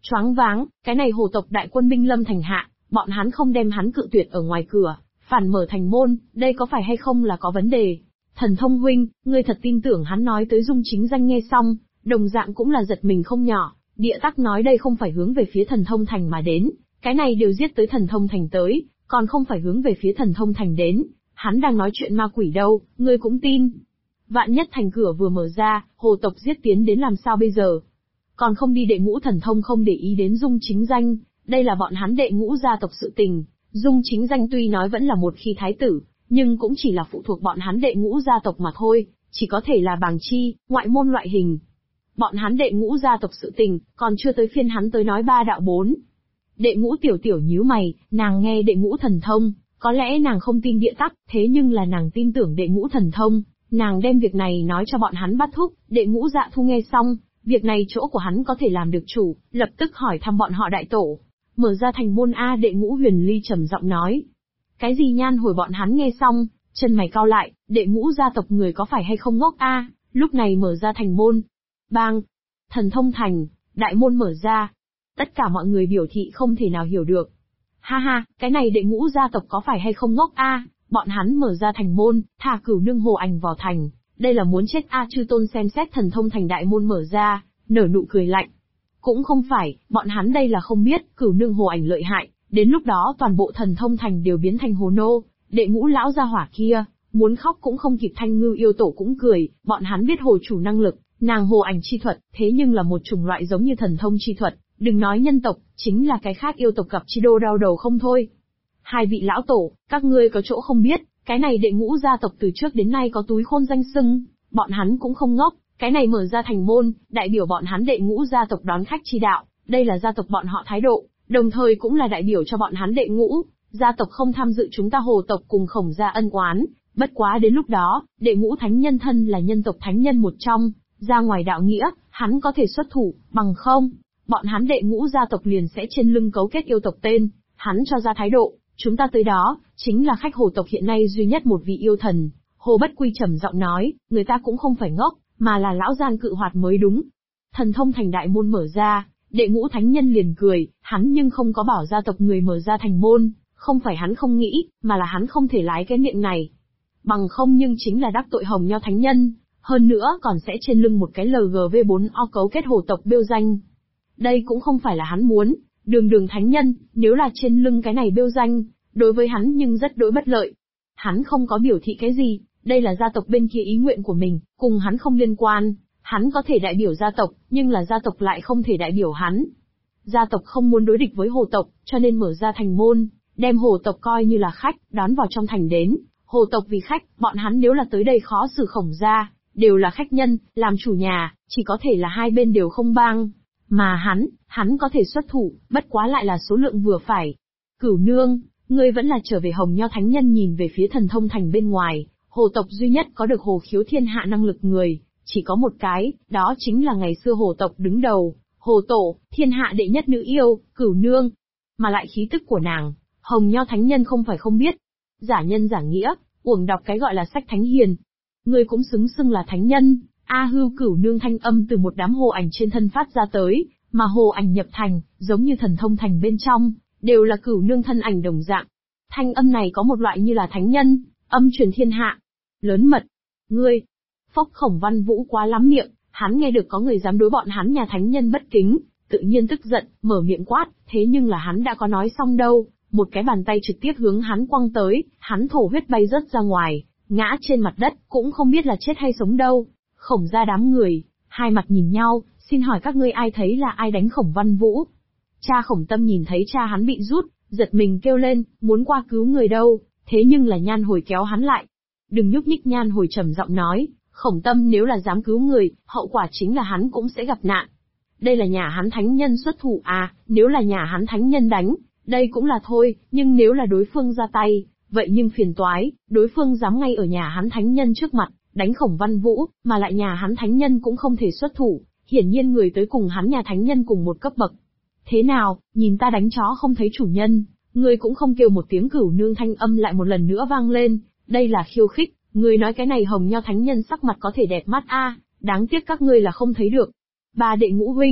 Choáng váng, cái này hồ tộc đại quân binh lâm thành hạ, bọn hắn không đem hắn cự tuyệt ở ngoài cửa, phản mở thành môn, đây có phải hay không là có vấn đề? Thần Thông huynh, ngươi thật tin tưởng hắn nói tới Dung Chính Danh? Nghe xong, đồng dạng cũng là giật mình không nhỏ, Địa Tắc nói đây không phải hướng về phía Thần Thông Thành mà đến, cái này đều giết tới Thần Thông Thành tới, còn không phải hướng về phía Thần Thông Thành đến, hắn đang nói chuyện ma quỷ đâu, ngươi cũng tin. Vạn nhất thành cửa vừa mở ra, hồ tộc giết tiến đến làm sao bây giờ? Còn không đi đệ ngũ thần thông không để ý đến Dung Chính Danh, đây là bọn hắn đệ ngũ gia tộc sự tình. Dung Chính Danh tuy nói vẫn là một khi thái tử, nhưng cũng chỉ là phụ thuộc bọn hắn đệ ngũ gia tộc mà thôi, chỉ có thể là bàng chi, ngoại môn loại hình. Bọn hắn đệ ngũ gia tộc sự tình, còn chưa tới phiên hắn tới nói ba đạo bốn. Đệ ngũ tiểu tiểu nhíu mày, nàng nghe đệ ngũ thần thông, có lẽ nàng không tin Địa Tắc, thế nhưng là nàng tin tưởng đệ ngũ thần thông, nàng đem việc này nói cho bọn hắn bắt thúc, đệ ngũ Dạ Thu nghe xong, việc này chỗ của hắn có thể làm được chủ, lập tức hỏi thăm bọn họ đại tổ. Mở ra thành môn A, đệ ngũ Huyền Ly trầm giọng nói. Cái gì? Nhan Hồi bọn hắn nghe xong, chân mày cau lại, đệ ngũ gia tộc người có phải hay không ngốc A, lúc này mở ra thành môn. Bang! Thần Thông Thành, đại môn mở ra. Tất cả mọi người biểu thị không thể nào hiểu được. Ha ha, cái này đệ ngũ gia tộc có phải hay không ngốc A, bọn hắn mở ra thành môn, thả Cửu Nương Hồ Ảnh vào thành. Đây là muốn chết A. Chư tôn xem xét Thần Thông Thành đại môn mở ra, nở nụ cười lạnh. Cũng không phải, bọn hắn đây là không biết, Cửu Nương Hồ Ảnh lợi hại, đến lúc đó toàn bộ Thần Thông Thành đều biến thành hồ nô, đệ ngũ lão gia hỏa kia, muốn khóc cũng không kịp. Thanh Ngưu yêu tổ cũng cười, bọn hắn biết hồ chủ năng lực, nàng hồ ảnh chi thuật, thế nhưng là một chủng loại giống như thần thông chi thuật, đừng nói nhân tộc, chính là cái khác yêu tộc gặp chi đô đau đầu không thôi. Hai vị lão tổ, các ngươi có chỗ không biết, cái này đệ ngũ gia tộc từ trước đến nay có túi khôn danh xưng, bọn hắn cũng không ngốc, cái này mở ra thành môn, đại biểu bọn hắn đệ ngũ gia tộc đón khách chi đạo, đây là gia tộc bọn họ thái độ, đồng thời cũng là đại biểu cho bọn hắn đệ ngũ, gia tộc không tham dự chúng ta hồ tộc cùng Khổng gia ân oán, bất quá đến lúc đó, đệ ngũ thánh nhân thân là nhân tộc thánh nhân một trong, ra ngoài đạo nghĩa, hắn có thể xuất thủ, bằng không, bọn hắn đệ ngũ gia tộc liền sẽ trên lưng cấu kết yêu tộc tên, hắn cho ra thái độ, chúng ta tới đó, chính là khách hồ tộc hiện nay duy nhất một vị yêu thần. Hồ Bất Quy trầm giọng nói, người ta cũng không phải ngốc, mà là lão gian cự hoạt mới đúng. Thần Thông Thành đại môn mở ra, đệ ngũ thánh nhân liền cười, hắn nhưng không có bảo gia tộc người mở ra thành môn, không phải hắn không nghĩ, mà là hắn không thể lái cái miệng này. Bằng không nhưng chính là đắc tội Hồng Nho thánh nhân, hơn nữa còn sẽ trên lưng một cái LGV4O cấu kết hồ tộc bêu danh. Đây cũng không phải là hắn muốn, đường thánh nhân, nếu là trên lưng cái này bêu danh, đối với hắn nhưng rất đối bất lợi. Hắn không có biểu thị cái gì, đây là gia tộc bên kia ý nguyện của mình, cùng hắn không liên quan, hắn có thể đại biểu gia tộc, nhưng là gia tộc lại không thể đại biểu hắn. Gia tộc không muốn đối địch với hồ tộc, cho nên mở ra thành môn, đem hồ tộc coi như là khách, đón vào trong thành đến. Hồ tộc vì khách, bọn hắn nếu là tới đây khó xử Khổng gia, đều là khách nhân, làm chủ nhà, chỉ có thể là hai bên đều không bang. Mà hắn có thể xuất thủ, bất quá lại là số lượng vừa phải. Cửu Nương, ngươi vẫn là trở về. Hồng Nho thánh nhân nhìn về phía Thần Thông Thành bên ngoài, hồ tộc duy nhất có được hồ khiếu thiên hạ năng lực người, chỉ có một cái, đó chính là ngày xưa hồ tộc đứng đầu, hồ tổ, thiên hạ đệ nhất nữ yêu, Cửu Nương. Mà lại khí tức của nàng, Hồng Nho thánh nhân không phải không biết. Giả nhân giả nghĩa, uổng đọc cái gọi là sách thánh hiền. Ngươi cũng xứng xưng là thánh nhân. A Hưu. Cửu Nương thanh âm từ một đám hồ ảnh trên thân phát ra tới, mà hồ ảnh nhập thành, giống như Thần Thông Thành bên trong, đều là Cửu Nương thân ảnh đồng dạng. Thanh âm này có một loại như là thánh nhân, âm truyền thiên hạ. Lớn mật. Ngươi. Phốc. Khổng Văn Vũ quá lắm miệng, hắn nghe được có người dám đối bọn hắn nhà thánh nhân bất kính, tự nhiên tức giận, mở miệng quát, thế nhưng là hắn đã có nói xong đâu, một cái bàn tay trực tiếp hướng hắn quăng tới, hắn thổ huyết bay rớt ra ngoài, ngã trên mặt đất, cũng không biết là chết hay sống đâu. Khổng gia đám người, hai mặt nhìn nhau, xin hỏi các ngươi ai thấy là ai đánh Khổng Văn Vũ? Cha Khổng Tâm nhìn thấy cha hắn bị rút, giật mình kêu lên, muốn qua cứu người đâu, thế nhưng là Nhan Hồi kéo hắn lại. Đừng nhúc nhích. Nhan Hồi trầm giọng nói, Khổng Tâm nếu là dám cứu người, hậu quả chính là hắn cũng sẽ gặp nạn. Đây là nhà hắn thánh nhân xuất thủ à, nếu là nhà hắn thánh nhân đánh, đây cũng là thôi, nhưng nếu là đối phương ra tay, vậy nhưng phiền toái, đối phương dám ngay ở nhà hắn thánh nhân trước mặt, đánh Khổng Văn Vũ, mà lại nhà hắn thánh nhân cũng không thể xuất thủ, hiển nhiên người tới cùng hắn nhà thánh nhân cùng một cấp bậc. Thế nào, nhìn ta đánh chó không thấy chủ nhân, ngươi cũng không kêu một tiếng. Cửu Nương thanh âm lại một lần nữa vang lên, đây là khiêu khích, ngươi nói cái này Hồng Nho thánh nhân sắc mặt có thể đẹp mắt a, đáng tiếc các ngươi là không thấy được. Ba đệ ngũ huynh,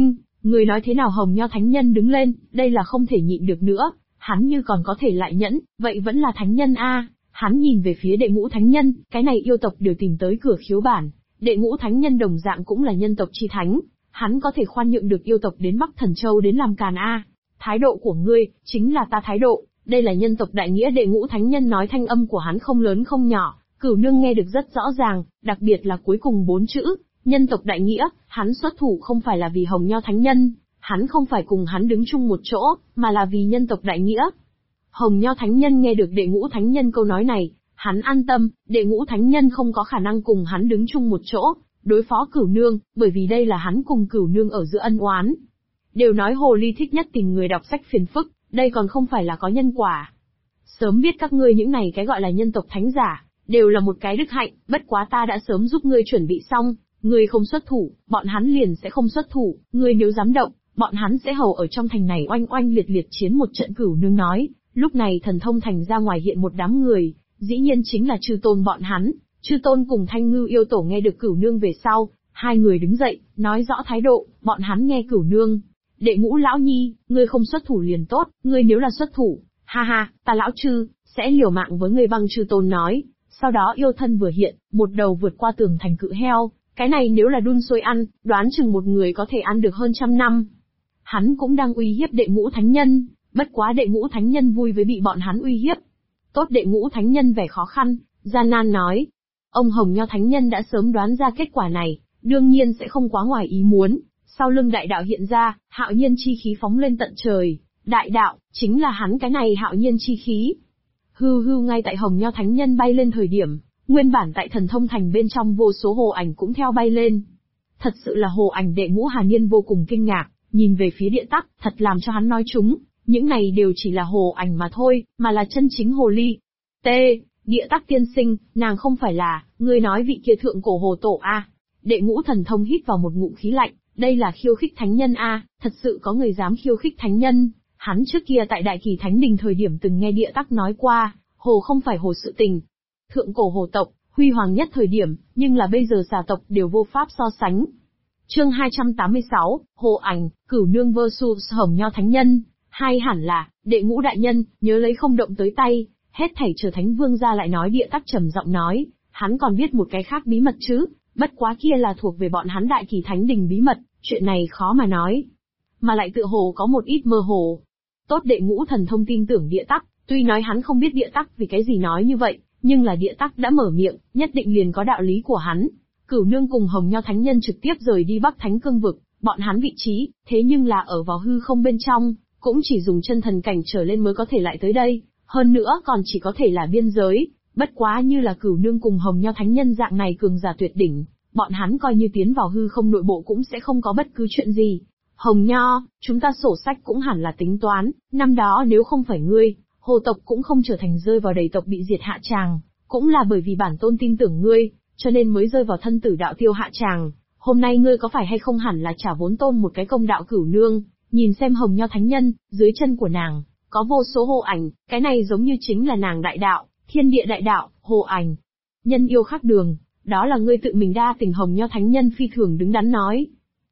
Người nói thế nào? Hồng Nho Thánh Nhân đứng lên, đây là không thể nhịn được nữa, hắn như còn có thể lại nhẫn, vậy vẫn là thánh nhân a. Hắn nhìn về phía Đệ Ngũ Thánh Nhân, cái này yêu tộc đều tìm tới cửa khiếu bản, Đệ Ngũ Thánh Nhân đồng dạng cũng là nhân tộc chi thánh, hắn có thể khoan nhượng được yêu tộc đến Bắc Thần Châu đến làm càn a. Thái độ của ngươi, chính là ta thái độ, đây là nhân tộc đại nghĩa. Đệ Ngũ Thánh Nhân nói, thanh âm của hắn không lớn không nhỏ, Cửu Nương nghe được rất rõ ràng, đặc biệt là cuối cùng 4 chữ, nhân tộc đại nghĩa. Hắn xuất thủ không phải là vì Hồng Nho Thánh Nhân, hắn không phải cùng hắn đứng chung một chỗ, mà là vì nhân tộc đại nghĩa. Hồng Nho Thánh Nhân nghe được Đệ Ngũ Thánh Nhân câu nói này, hắn an tâm, Đệ Ngũ Thánh Nhân không có khả năng cùng hắn đứng chung một chỗ, đối phó Cửu Nương, bởi vì đây là hắn cùng Cửu Nương ở giữa ân oán. Đều nói hồ ly thích nhất tìm người đọc sách phiền phức, đây còn không phải là có nhân quả. Sớm biết các ngươi những này cái gọi là nhân tộc thánh giả, đều là một cái đức hạnh, bất quá ta đã sớm giúp ngươi chuẩn bị xong, ngươi không xuất thủ, bọn hắn liền sẽ không xuất thủ, ngươi nếu dám động, bọn hắn sẽ hầu ở trong thành này oanh oanh liệt liệt chiến một trận. Cửu Nương nói, lúc này Thần Thông Thành ra ngoài hiện một đám người, dĩ nhiên chính là chư tôn bọn hắn. Chư tôn cùng Thanh Ngư yêu tổ nghe được Cửu Nương về sau, hai người đứng dậy, nói rõ thái độ. Bọn hắn nghe Cửu Nương, Đệ Ngũ lão nhi, ngươi không xuất thủ liền tốt, ngươi nếu là xuất thủ, ha ha, ta lão chư sẽ liều mạng với ngươi. Băng chư tôn nói. Sau đó yêu thân vừa hiện, một đầu vượt qua tường thành cự heo, cái này nếu là đun sôi ăn, đoán chừng một người có thể ăn được hơn 100 năm. Hắn cũng đang uy hiếp Đệ Ngũ Thánh Nhân, bất quá Đệ Ngũ Thánh Nhân vui với bị bọn hắn uy hiếp. Tốt. Đệ Ngũ Thánh Nhân vẻ khó khăn, gian nan nói. Ông Hồng Nho Thánh Nhân đã sớm đoán ra kết quả này, đương nhiên sẽ không quá ngoài ý muốn. Sau lưng đại đạo hiện ra, hạo nhiên chi khí phóng lên tận trời. Đại đạo, chính là hắn cái này hạo nhiên chi khí. Hư hư ngay tại Hồng Nho Thánh Nhân bay lên thời điểm, nguyên bản tại Thần Thông Thành bên trong vô số hồ ảnh cũng theo bay lên. Thật sự là hồ ảnh. Đệ Ngũ Hà Niên vô cùng kinh ngạc, nhìn về phía Địa Tắc, thật làm cho hắn nói chúng, những này đều chỉ là hồ ảnh mà thôi, mà là chân chính hồ ly. T. Địa Tắc tiên sinh, nàng không phải là, ngươi nói vị kia thượng cổ hồ tổ a? Đệ Ngũ Thần Thông hít vào một ngụm khí lạnh, đây là khiêu khích thánh nhân a, thật sự có người dám khiêu khích thánh nhân. Hắn trước kia tại Đại Kỳ Thánh Đình thời điểm từng nghe Địa Tắc nói qua, hồ không phải hồ sự tình. Thượng cổ hồ tộc, huy hoàng nhất thời điểm, nhưng là bây giờ xà tộc đều vô pháp so sánh. Chương 286, Hồ Ảnh, Cửu Nương vs Hồng Nho Thánh Nhân. Hay hẳn là, Đệ Ngũ đại nhân, nhớ lấy không động tới tay, hết thảy chờ Thánh Vương ra lại nói. Địa Tắc trầm giọng nói, hắn còn biết một cái khác bí mật chứ, bất quá kia là thuộc về bọn hắn Đại Kỳ Thánh Đình bí mật, chuyện này khó mà nói. Mà lại tựa hồ có một ít mơ hồ. Tốt. Đệ Ngũ Thần Thông tin tưởng Địa Tắc, tuy nói hắn không biết Địa Tắc vì cái gì nói như vậy, nhưng là Địa Tắc đã mở miệng, nhất định liền có đạo lý của hắn. Cửu Nương cùng Hồng Nho Thánh Nhân trực tiếp rời đi Bắc Thánh Cương vực, bọn hắn vị trí, thế nhưng là ở vào hư không bên trong, cũng chỉ dùng chân thần cảnh trở lên mới có thể lại tới đây, hơn nữa còn chỉ có thể là biên giới. Bất quá như là Cửu Nương cùng Hồng Nho Thánh Nhân dạng này cường giả tuyệt đỉnh, bọn hắn coi như tiến vào hư không nội bộ cũng sẽ không có bất cứ chuyện gì. Hồng Nho, chúng ta sổ sách cũng hẳn là tính toán, năm đó nếu không phải ngươi, hồ tộc cũng không trở thành rơi vào đầy tộc bị diệt hạ tràng, cũng là bởi vì bản tôn tin tưởng ngươi, cho nên mới rơi vào thân tử đạo tiêu hạ tràng. Hôm nay ngươi có phải hay không hẳn là trả vốn tôn một cái công đạo. Cửu Nương, nhìn xem Hồng Nho Thánh Nhân, dưới chân của nàng, có vô số hồ ảnh, cái này giống như chính là nàng đại đạo, thiên địa đại đạo, hồ ảnh. Nhân yêu khác đường, đó là ngươi tự mình đa tình. Hồng Nho Thánh Nhân phi thường đứng đắn nói.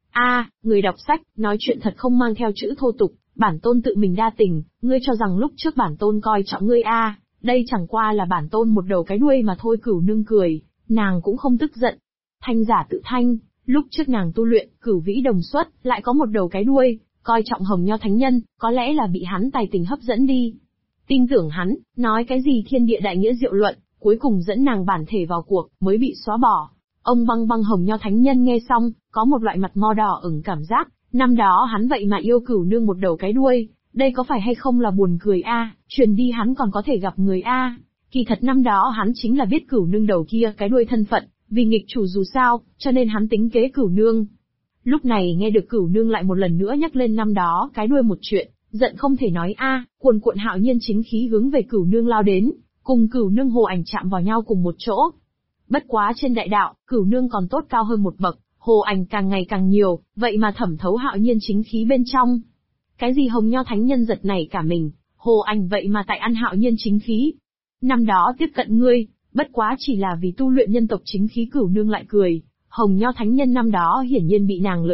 Người đọc sách, nói chuyện thật không mang theo chữ thô tục, bản tôn tự mình đa tình, ngươi cho rằng lúc trước bản tôn coi trọng ngươi đây chẳng qua là bản tôn một đầu cái đuôi mà thôi. Cửu Nương cười, nàng cũng không tức giận. Thanh giả tự thanh, lúc trước nàng tu luyện, cửu vĩ đồng xuất, lại có một đầu cái đuôi, coi trọng Hồng Nho Thánh Nhân, có lẽ là bị hắn tài tình hấp dẫn đi. Tin tưởng hắn, nói cái gì thiên địa đại nghĩa diệu luận, cuối cùng dẫn nàng bản thể vào cuộc, mới bị xóa bỏ. Ông băng Hồng Nho Thánh Nhân nghe xong, có một loại mặt mo đỏ ửng cảm giác, năm đó hắn vậy mà yêu Cửu Nương một đầu cái đuôi, đây có phải hay không là buồn cười truyền đi hắn còn có thể gặp người Kỳ thật năm đó hắn chính là biết Cửu Nương đầu kia cái đuôi thân phận, vì nghịch chủ dù sao, cho nên hắn tính kế Cửu Nương. Lúc này nghe được Cửu Nương lại một lần nữa nhắc lên năm đó cái đuôi một chuyện, giận không thể nói cuồn cuộn hạo nhiên chính khí hướng về Cửu Nương lao đến, cùng Cửu Nương hồ ảnh chạm vào nhau cùng một chỗ. Bất quá trên đại đạo, Cửu Nương còn tốt cao hơn một bậc, hồ ảnh càng ngày càng nhiều, vậy mà thẩm thấu hạo nhiên chính khí bên trong. Cái gì Hồng Nho Thánh Nhân giật nảy cả mình, hồ ảnh vậy mà tại ăn hạo nhiên chính khí. Năm đó tiếp cận ngươi, bất quá chỉ là vì tu luyện nhân tộc chính khí. Cửu Nương lại cười, Hồng Nho Thánh Nhân năm đó hiển nhiên bị nàng lợi dụng,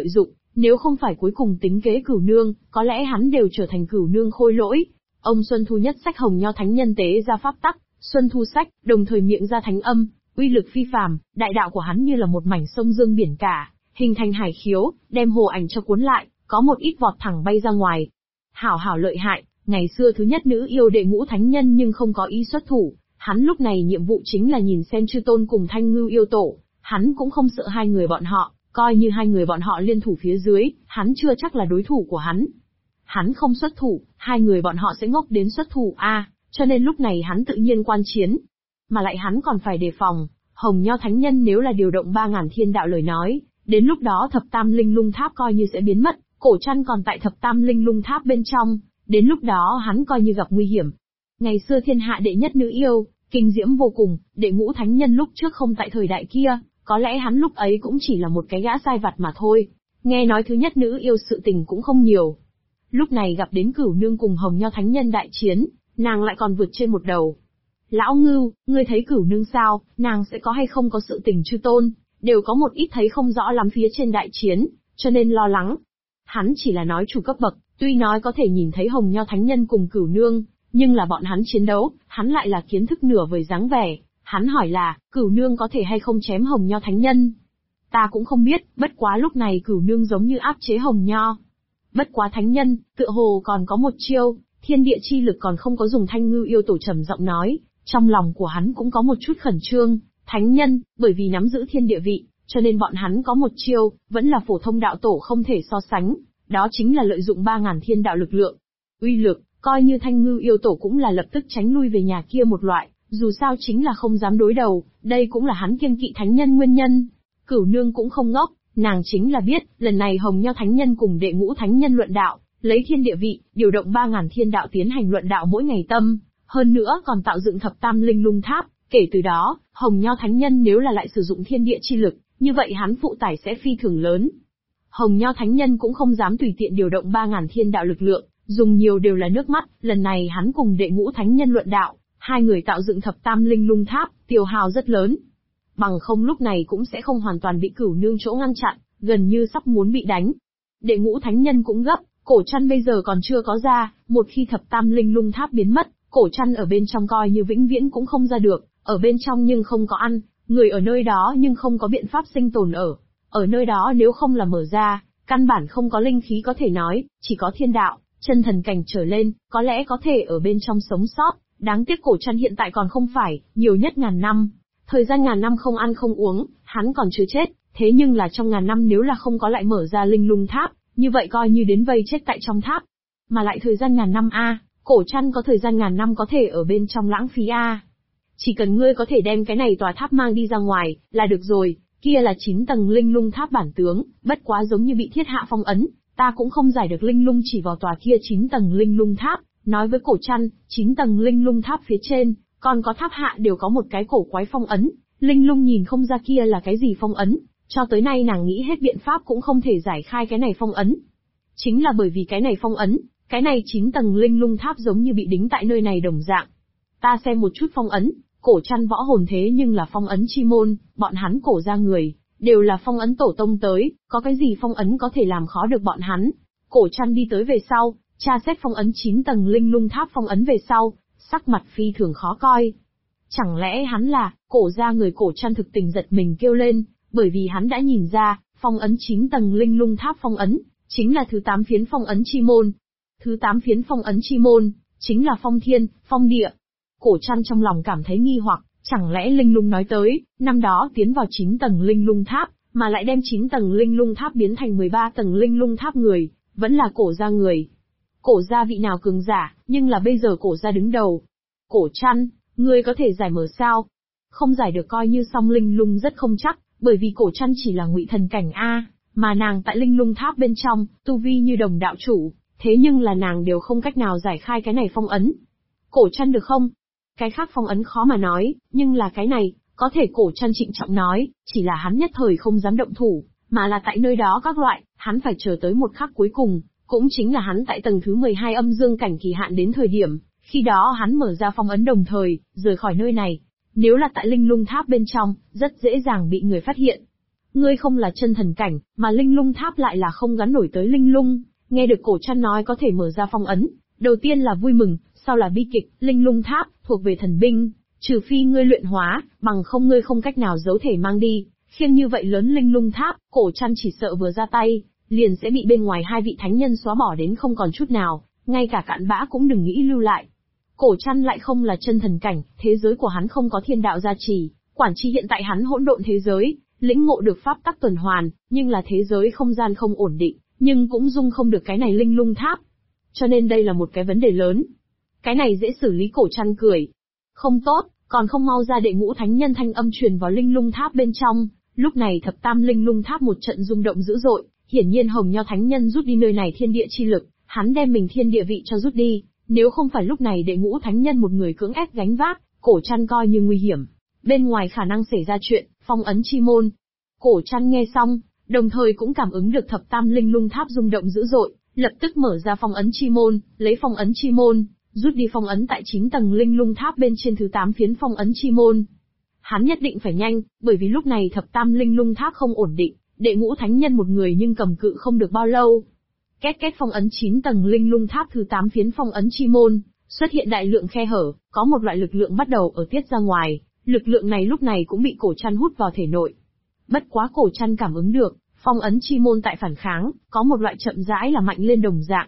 Nếu không phải cuối cùng tính kế Cửu Nương, có lẽ hắn đều trở thành Cửu Nương khôi lỗi. Ông Xuân Thu nhất sách Hồng Nho Thánh Nhân tế ra pháp tắc, Xuân Thu sách, đồng thời miệng ra thánh âm, uy lực phi phàm, đại đạo của hắn như là một mảnh sông dương biển cả, hình thành hải khiếu, đem hồ ảnh cho cuốn lại, có một ít vọt thẳng bay ra ngoài. Hảo hảo lợi hại, ngày xưa thứ nhất nữ yêu đệ ngũ thánh nhân nhưng không có ý xuất thủ, hắn lúc này nhiệm vụ chính là nhìn xem chư tôn cùng Thanh Ngưu yêu tổ, hắn cũng không sợ hai người bọn họ, coi như hai người bọn họ liên thủ phía dưới, hắn chưa chắc là đối thủ của hắn. Hắn không xuất thủ, hai người bọn họ sẽ ngốc đến xuất thủ cho nên lúc này hắn tự nhiên quan chiến. Mà lại hắn còn phải đề phòng, Hồng Nho Thánh Nhân nếu là điều động 3000 thiên đạo lời nói, đến lúc đó thập tam linh lung tháp coi như sẽ biến mất, cổ trăn còn tại thập tam linh lung tháp bên trong, đến lúc đó hắn coi như gặp nguy hiểm. Ngày xưa thiên hạ đệ nhất nữ yêu, kinh diễm vô cùng, đệ ngũ thánh nhân lúc trước không tại thời đại kia, có lẽ hắn lúc ấy cũng chỉ là một cái gã sai vặt mà thôi. Nghe nói thứ nhất nữ yêu sự tình cũng không nhiều. Lúc này gặp đến Cửu Nương cùng Hồng Nho Thánh Nhân đại chiến, nàng lại còn vượt trên một đầu. Lão Ngưu, ngươi thấy Cửu Nương sao, nàng sẽ có hay không có sự tình chư tôn, đều có một ít thấy không rõ lắm phía trên đại chiến, cho nên lo lắng. Hắn chỉ là nói chủ cấp bậc, tuy nói có thể nhìn thấy Hồng Nho Thánh Nhân cùng Cửu Nương, nhưng là bọn hắn chiến đấu, hắn lại là kiến thức nửa vời dáng vẻ. Hắn hỏi là, Cửu Nương có thể hay không chém Hồng Nho Thánh Nhân? Ta cũng không biết, bất quá lúc này Cửu Nương giống như áp chế Hồng Nho. Bất quá Thánh Nhân, tựa hồ còn có một chiêu, thiên địa chi lực còn không có dùng. Thanh Ngưu yêu tổ trầm giọng nói, trong lòng của hắn cũng có một chút khẩn trương. Thánh Nhân, bởi vì nắm giữ thiên địa vị, cho nên bọn hắn có một chiêu, vẫn là phổ thông đạo tổ không thể so sánh, đó chính là lợi dụng 3000 thiên đạo lực lượng. Uy lực, coi như Thanh Ngưu yêu tổ cũng là lập tức tránh lui về nhà kia một loại, dù sao chính là không dám đối đầu, đây cũng là hắn kiêng kỵ Thánh Nhân nguyên nhân. Cửu Nương cũng không ngốc, nàng chính là biết, lần này Hồng Nho Thánh Nhân cùng đệ ngũ Thánh Nhân luận đạo, lấy thiên địa vị, điều động 3000 thiên đạo tiến hành luận đạo mỗi ngày tâm, hơn nữa còn tạo dựng thập tam linh lung tháp, kể từ đó, Hồng Nho Thánh Nhân nếu là lại sử dụng thiên địa chi lực, như vậy hắn phụ tải sẽ phi thường lớn. Hồng Nho Thánh Nhân cũng không dám tùy tiện điều động 3000 thiên đạo lực lượng, dùng nhiều đều là nước mắt, lần này hắn cùng đệ ngũ Thánh Nhân luận đạo, hai người tạo dựng thập tam linh lung tháp, tiêu hao rất lớn. Bằng không lúc này cũng sẽ không hoàn toàn bị Cửu Nương chỗ ngăn chặn, gần như sắp muốn bị đánh. Đệ ngũ Thánh Nhân cũng gấp, cổ trăn bây giờ còn chưa có ra, một khi thập tam linh lung tháp biến mất, cổ trăn ở bên trong coi như vĩnh viễn cũng không ra được, ở bên trong nhưng không có ăn, người ở nơi đó nhưng không có biện pháp sinh tồn ở nơi đó nếu không là mở ra, căn bản không có linh khí có thể nói, chỉ có thiên đạo, chân thần cảnh trở lên, có lẽ có thể ở bên trong sống sót, đáng tiếc cổ trăn hiện tại còn không phải, nhiều nhất 1000 năm. Thời gian 1000 năm không ăn không uống, hắn còn chưa chết, thế nhưng là trong 1000 năm nếu là không có lại mở ra linh lung tháp, như vậy coi như đến vây chết tại trong tháp. Mà lại thời gian 1000 năm cổ trăn có thời gian 1000 năm có thể ở bên trong lãng phí Chỉ cần ngươi có thể đem cái này tòa tháp mang đi ra ngoài, là được rồi, kia là 9 tầng linh lung tháp bản tướng, bất quá giống như bị thiết hạ phong ấn, ta cũng không giải được linh lung chỉ vào tòa kia 9 tầng linh lung tháp, nói với cổ trăn, 9 tầng linh lung tháp phía trên, còn có tháp hạ đều có một cái cổ quái phong ấn, linh lung nhìn không ra kia là cái gì phong ấn, cho tới nay nàng nghĩ hết biện pháp cũng không thể giải khai cái này phong ấn. Chính là bởi vì cái này phong ấn, cái này 9 tầng linh lung tháp giống như bị đính tại nơi này đồng dạng. Ta xem một chút phong ấn, cổ trăn võ hồn thế nhưng là phong ấn chi môn, bọn hắn cổ ra người, đều là phong ấn tổ tông tới, có cái gì phong ấn có thể làm khó được bọn hắn. Cổ trăn đi tới về sau, tra xét phong ấn 9 tầng linh lung tháp phong ấn về sau, sắc mặt phi thường khó coi. Chẳng lẽ hắn là, cổ ra người? Cổ trăn thực tình giật mình kêu lên, bởi vì hắn đã nhìn ra, phong ấn 9 tầng linh lung tháp phong ấn, chính là thứ 8 phiến phong ấn chi môn. Thứ 8 phiến phong ấn chi môn, chính là phong thiên, phong địa. Cổ trăn trong lòng cảm thấy nghi hoặc, chẳng lẽ linh lung nói tới, năm đó tiến vào 9 tầng linh lung tháp, mà lại đem 9 tầng linh lung tháp biến thành 13 tầng linh lung tháp người, vẫn là cổ ra người. Cổ ra vị nào cường giả, nhưng là bây giờ cổ ra đứng đầu. Cổ trăn, ngươi có thể giải mở sao? Không giải được coi như song linh lung rất không chắc, bởi vì cổ trăn chỉ là ngụy thần cảnh mà nàng tại linh lung tháp bên trong, tu vi như đồng đạo chủ, thế nhưng là nàng đều không cách nào giải khai cái này phong ấn. Cổ trăn được không? Cái khác phong ấn khó mà nói, nhưng là cái này, có thể. Cổ trăn trịnh trọng nói, chỉ là hắn nhất thời không dám động thủ, mà là tại nơi đó các loại, hắn phải chờ tới một khắc cuối cùng, cũng chính là hắn tại tầng thứ 12 âm dương cảnh kỳ hạn đến thời điểm, khi đó hắn mở ra phong ấn đồng thời, rời khỏi nơi này. Nếu là tại linh lung tháp bên trong, rất dễ dàng bị người phát hiện. ngươi không là chân thần cảnh, mà linh lung tháp lại là không gắn nổi tới linh lung. Nghe được cổ trăn nói có thể mở ra phong ấn, đầu tiên là vui mừng, sau là bi kịch. Linh lung tháp thuộc về thần binh, trừ phi ngươi luyện hóa, bằng không ngươi không cách nào giấu thể mang đi. Khiêng như vậy lớn linh lung tháp, cổ trăn chỉ sợ vừa ra tay, liền sẽ bị bên ngoài hai vị thánh nhân xóa bỏ đến không còn chút nào, ngay cả cặn bã cũng đừng nghĩ lưu lại. Cổ trăn lại không là chân thần cảnh, thế giới của hắn không có thiên đạo gia trì, quản tri hiện tại hắn hỗn độn thế giới, lĩnh ngộ được pháp tắc tuần hoàn, nhưng là thế giới không gian không ổn định, nhưng cũng dung không được cái này linh lung tháp. Cho nên đây là một cái vấn đề lớn. Cái này dễ xử lý, cổ trăn cười. Không tốt, còn không mau ra, đệ ngũ thánh nhân thanh âm truyền vào linh lung tháp bên trong. Lúc này thập tam linh lung tháp một trận rung động dữ dội, hiển nhiên Hồng Nho thánh nhân rút đi nơi này thiên địa chi lực, hắn đem mình thiên địa vị cho rút đi, nếu không phải lúc này đệ ngũ thánh nhân một người cưỡng ép gánh vác, cổ trăn coi như nguy hiểm. Bên ngoài khả năng xảy ra chuyện, phong ấn chi môn. Cổ trăn nghe xong, đồng thời cũng cảm ứng được thập tam linh lung tháp rung động dữ dội, lập tức mở ra phong ấn chi môn, lấy phong ấn chi môn, rút đi phong ấn tại 9 tầng linh lung tháp bên trên thứ 8 phiến phong ấn chi môn. Hắn nhất định phải nhanh, bởi vì lúc này thập tam linh lung tháp không ổn định, đệ ngũ thánh nhân một người nhưng cầm cự không được bao lâu. Két két, phong ấn 9 tầng linh lung tháp thứ 8 phiến phong ấn chi môn, xuất hiện đại lượng khe hở, có một loại lực lượng bắt đầu ở tiết ra ngoài, lực lượng này lúc này cũng bị cổ trăn hút vào thể nội. Bất quá cổ trăn cảm ứng được, phong ấn chi môn tại phản kháng, có một loại chậm rãi là mạnh lên đồng dạng.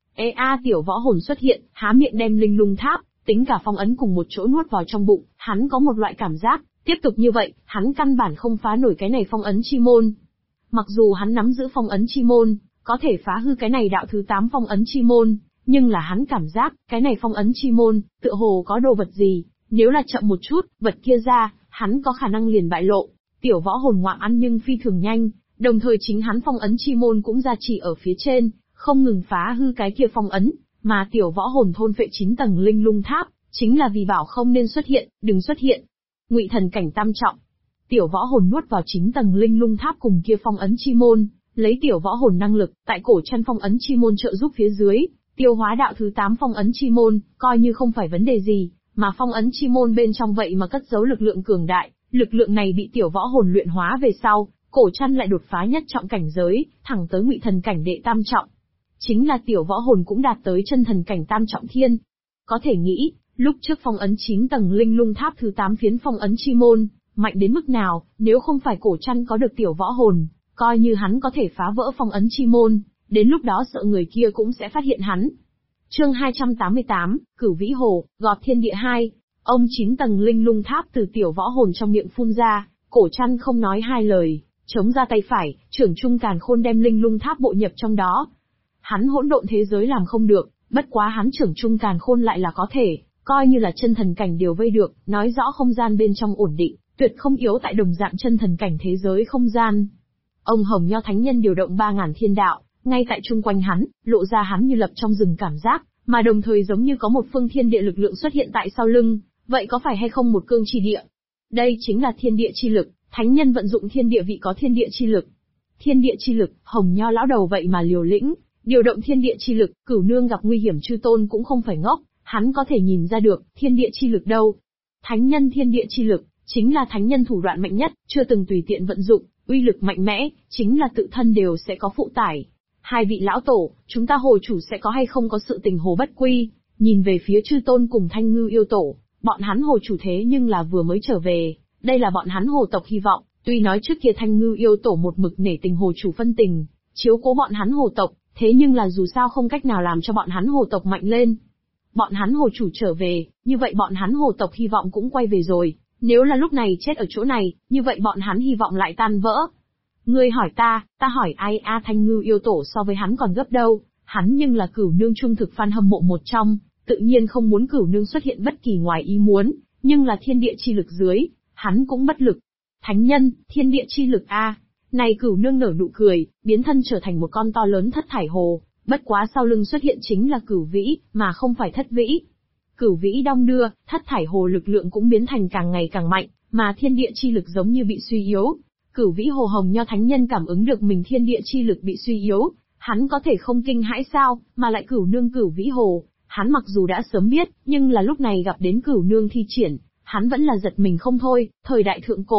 Tiểu võ hồn xuất hiện, há miệng đem linh lung tháp, tính cả phong ấn cùng một chỗ nuốt vào trong bụng, hắn có một loại cảm giác, tiếp tục như vậy, hắn căn bản không phá nổi cái này phong ấn chi môn. Mặc dù hắn nắm giữ phong ấn chi môn, có thể phá hư cái này đạo thứ 8 phong ấn chi môn, nhưng là hắn cảm giác, cái này phong ấn chi môn, tựa hồ có đồ vật gì, nếu là chậm một chút, vật kia ra, hắn có khả năng liền bại lộ. Tiểu võ hồn ngoạm ăn nhưng phi thường nhanh, đồng thời chính hắn phong ấn chi môn cũng gia trì ở phía trên, không ngừng phá hư cái kia phong ấn, mà tiểu võ hồn thôn phệ 9 tầng linh lung tháp, chính là vì bảo không nên xuất hiện, đừng xuất hiện. Ngụy thần cảnh tam trọng. Tiểu võ hồn nuốt vào 9 tầng linh lung tháp cùng kia phong ấn chi môn, lấy tiểu võ hồn năng lực, tại cổ chân phong ấn chi môn trợ giúp phía dưới, tiêu hóa đạo thứ 8 phong ấn chi môn, coi như không phải vấn đề gì, mà phong ấn chi môn bên trong vậy mà cất giấu lực lượng cường đại, lực lượng này bị tiểu võ hồn luyện hóa về sau, cổ chân lại đột phá nhất trọng cảnh giới, thẳng tới ngụy thần cảnh đệ tam trọng. Chính là tiểu võ hồn cũng đạt tới chân thần cảnh tam trọng thiên. Có thể nghĩ, lúc trước phong ấn 9 tầng linh lung tháp thứ 8 phiến phong ấn chi môn, mạnh đến mức nào, nếu không phải cổ chân có được tiểu võ hồn, coi như hắn có thể phá vỡ phong ấn chi môn, đến lúc đó sợ người kia cũng sẽ phát hiện hắn. Chương 288, Cửu Vĩ Hồ, Gọt Thiên Địa 2. Ông 9 tầng linh lung tháp từ tiểu võ hồn trong miệng phun ra, cổ chân không nói hai lời, chống ra tay phải, trưởng trung càn khôn đem linh lung tháp bộ nhập trong đó. Hắn hỗn độn thế giới làm không được, bất quá hắn trưởng trung càn khôn lại là có thể, coi như là chân thần cảnh đều vây được, nói rõ không gian bên trong ổn định, tuyệt không yếu tại đồng dạng chân thần cảnh thế giới không gian. Ông Hồng Nho thánh nhân điều động 3000 thiên đạo, ngay tại chung quanh hắn, lộ ra hắn như lập trong rừng cảm giác, mà đồng thời giống như có một phương thiên địa lực lượng xuất hiện tại sau lưng, vậy có phải hay không một cương chi địa? Đây chính là thiên địa chi lực, thánh nhân vận dụng thiên địa vị có thiên địa chi lực. Thiên địa chi lực, Hồng Nho lão đầu vậy mà liều lĩnh, điều động thiên địa chi lực, Cửu Nương gặp nguy hiểm chư tôn cũng không phải ngốc, hắn có thể nhìn ra được, thiên địa chi lực đâu. Thánh nhân thiên địa chi lực, chính là thánh nhân thủ đoạn mạnh nhất, chưa từng tùy tiện vận dụng, uy lực mạnh mẽ, chính là tự thân đều sẽ có phụ tải. Hai vị lão tổ, chúng ta hồ chủ sẽ có hay không có sự tình hồ bất quy, nhìn về phía chư tôn cùng Thanh Ngưu yêu tổ, bọn hắn hồ chủ thế nhưng là vừa mới trở về, đây là bọn hắn hồ tộc hy vọng, tuy nói trước kia Thanh Ngưu yêu tổ một mực nể tình hồ chủ phân tình, chiếu cố bọn hắn hồ tộc, thế nhưng là dù sao không cách nào làm cho bọn hắn hồ tộc mạnh lên. Bọn hắn hồ chủ trở về, như vậy bọn hắn hồ tộc hy vọng cũng quay về rồi, nếu là lúc này chết ở chỗ này, như vậy bọn hắn hy vọng lại tan vỡ. Ngươi hỏi ta hỏi ai Thanh Ngưu yêu tổ so với hắn còn gấp đâu, hắn nhưng là Cửu Nương trung thực fan hâm mộ một trong, tự nhiên không muốn Cửu Nương xuất hiện bất kỳ ngoài ý muốn, nhưng là thiên địa chi lực dưới, hắn cũng bất lực. Thánh nhân, thiên địa chi lực a. Này Cửu Nương nở nụ cười, biến thân trở thành một con to lớn thất thải hồ, bất quá sau lưng xuất hiện chính là Cửu Vĩ, mà không phải Thất Vĩ. Cửu Vĩ đong đưa, thất thải hồ lực lượng cũng biến thành càng ngày càng mạnh, mà thiên địa chi lực giống như bị suy yếu. Cửu Vĩ Hồ Hồng Nho thánh nhân cảm ứng được mình thiên địa chi lực bị suy yếu, hắn có thể không kinh hãi sao, mà lại Cửu Nương Cửu Vĩ Hồ, hắn mặc dù đã sớm biết, nhưng là lúc này gặp đến Cửu Nương thi triển, hắn vẫn là giật mình không thôi. Thời đại thượng cổ,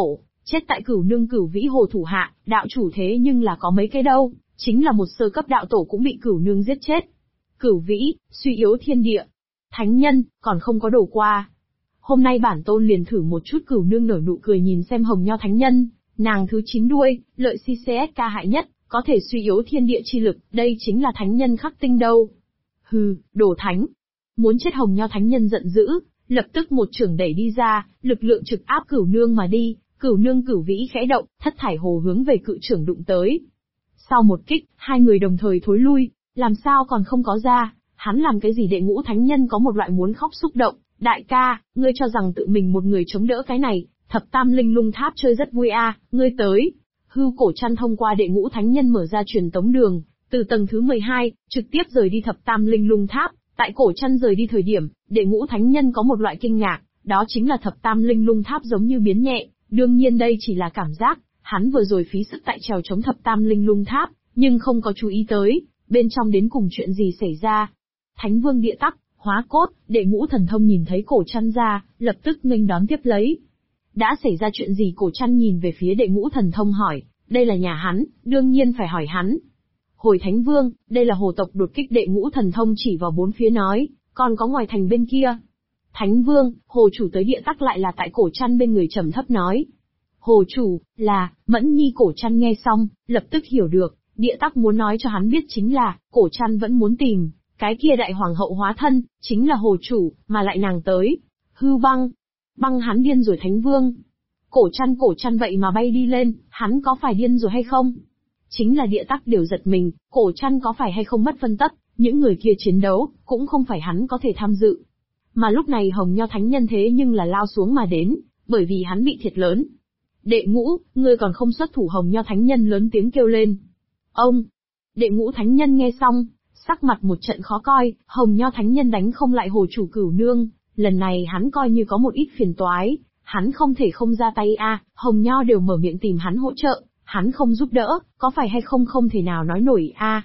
Chết tại Cửu Nương Cửu Vĩ Hồ thủ hạ, đạo chủ thế nhưng là có mấy cái đâu, chính là một sơ cấp đạo tổ cũng bị Cửu Nương giết chết. Cửu Vĩ, suy yếu thiên địa. Thánh nhân, còn không có đổ qua. Hôm nay bản tôn liền thử một chút. Cửu Nương nở nụ cười nhìn xem Hồng Nho Thánh Nhân, nàng thứ 9 đuôi, lợi CCSK hại nhất, có thể suy yếu thiên địa chi lực, đây chính là thánh nhân khắc tinh đâu. Hừ, đồ thánh. Muốn chết. Hồng Nho Thánh Nhân giận dữ, lập tức một chưởng đẩy đi ra, lực lượng trực áp Cửu Nương mà đi. Cửu Nương Cửu Vĩ khẽ động, thất thải hồ hướng về cự chưởng đụng tới. Sau một kích, hai người đồng thời thối lui, làm sao còn không có ra, hắn làm cái gì? Đệ Ngũ Thánh Nhân có một loại muốn khóc xúc động, đại ca, ngươi cho rằng tự mình một người chống đỡ cái này, Thập Tam Linh Lung Tháp chơi rất vui à, ngươi tới. Hưu Cổ Trăn thông qua Đệ Ngũ Thánh Nhân mở ra truyền tống đường, từ tầng thứ 12, trực tiếp rời đi Thập Tam Linh Lung Tháp. Tại Cổ Trăn rời đi thời điểm, Đệ Ngũ Thánh Nhân có một loại kinh ngạc, đó chính là Thập Tam Linh Lung Tháp giống như biến nhẹ, đương nhiên đây chỉ là cảm giác, hắn vừa rồi phí sức tại trèo chống Thập Tam Linh Lung Tháp, nhưng không có chú ý tới, bên trong đến cùng chuyện gì xảy ra. Thánh Vương Địa Tắc, Hóa Cốt, Đệ Ngũ Thần Thông nhìn thấy Cổ Trăn ra, lập tức nghênh đón tiếp lấy. Đã xảy ra chuyện gì? Cổ Trăn nhìn về phía Đệ Ngũ Thần Thông hỏi, đây là nhà hắn, đương nhiên phải hỏi hắn. Hồi Thánh Vương, đây là hồ tộc đột kích. Đệ Ngũ Thần Thông chỉ vào bốn phía nói, còn có ngoài thành bên kia. Thánh Vương, hồ chủ tới. Địa Tắc lại là tại Cổ Trăn bên người trầm thấp nói. Hồ chủ, là, Mẫn Nhi. Cổ Trăn nghe xong, lập tức hiểu được, Địa Tắc muốn nói cho hắn biết chính là, Cổ Trăn vẫn muốn tìm, cái kia đại hoàng hậu hóa thân, chính là hồ chủ, mà lại nàng tới. Hư băng. Băng hắn điên rồi Thánh Vương. Cổ Trăn vậy mà bay đi lên, hắn có phải điên rồi hay không? Chính là Địa Tắc đều giật mình, Cổ Trăn có phải hay không mất phân tất, những người kia chiến đấu, cũng không phải hắn có thể tham dự. Mà lúc này Hồng Nho Thánh Nhân thế nhưng là lao xuống mà đến, bởi vì hắn bị thiệt lớn. Đệ Ngũ, ngươi còn không xuất thủ? Hồng Nho Thánh Nhân lớn tiếng kêu lên. Ông! Đệ Ngũ Thánh Nhân nghe xong, sắc mặt một trận khó coi, Hồng Nho Thánh Nhân đánh không lại hồ chủ Cửu Nương, lần này hắn coi như có một ít phiền toái, hắn không thể không ra tay a. Hồng Nho đều mở miệng tìm hắn hỗ trợ, hắn không giúp đỡ, có phải hay không không thể nào nói nổi a.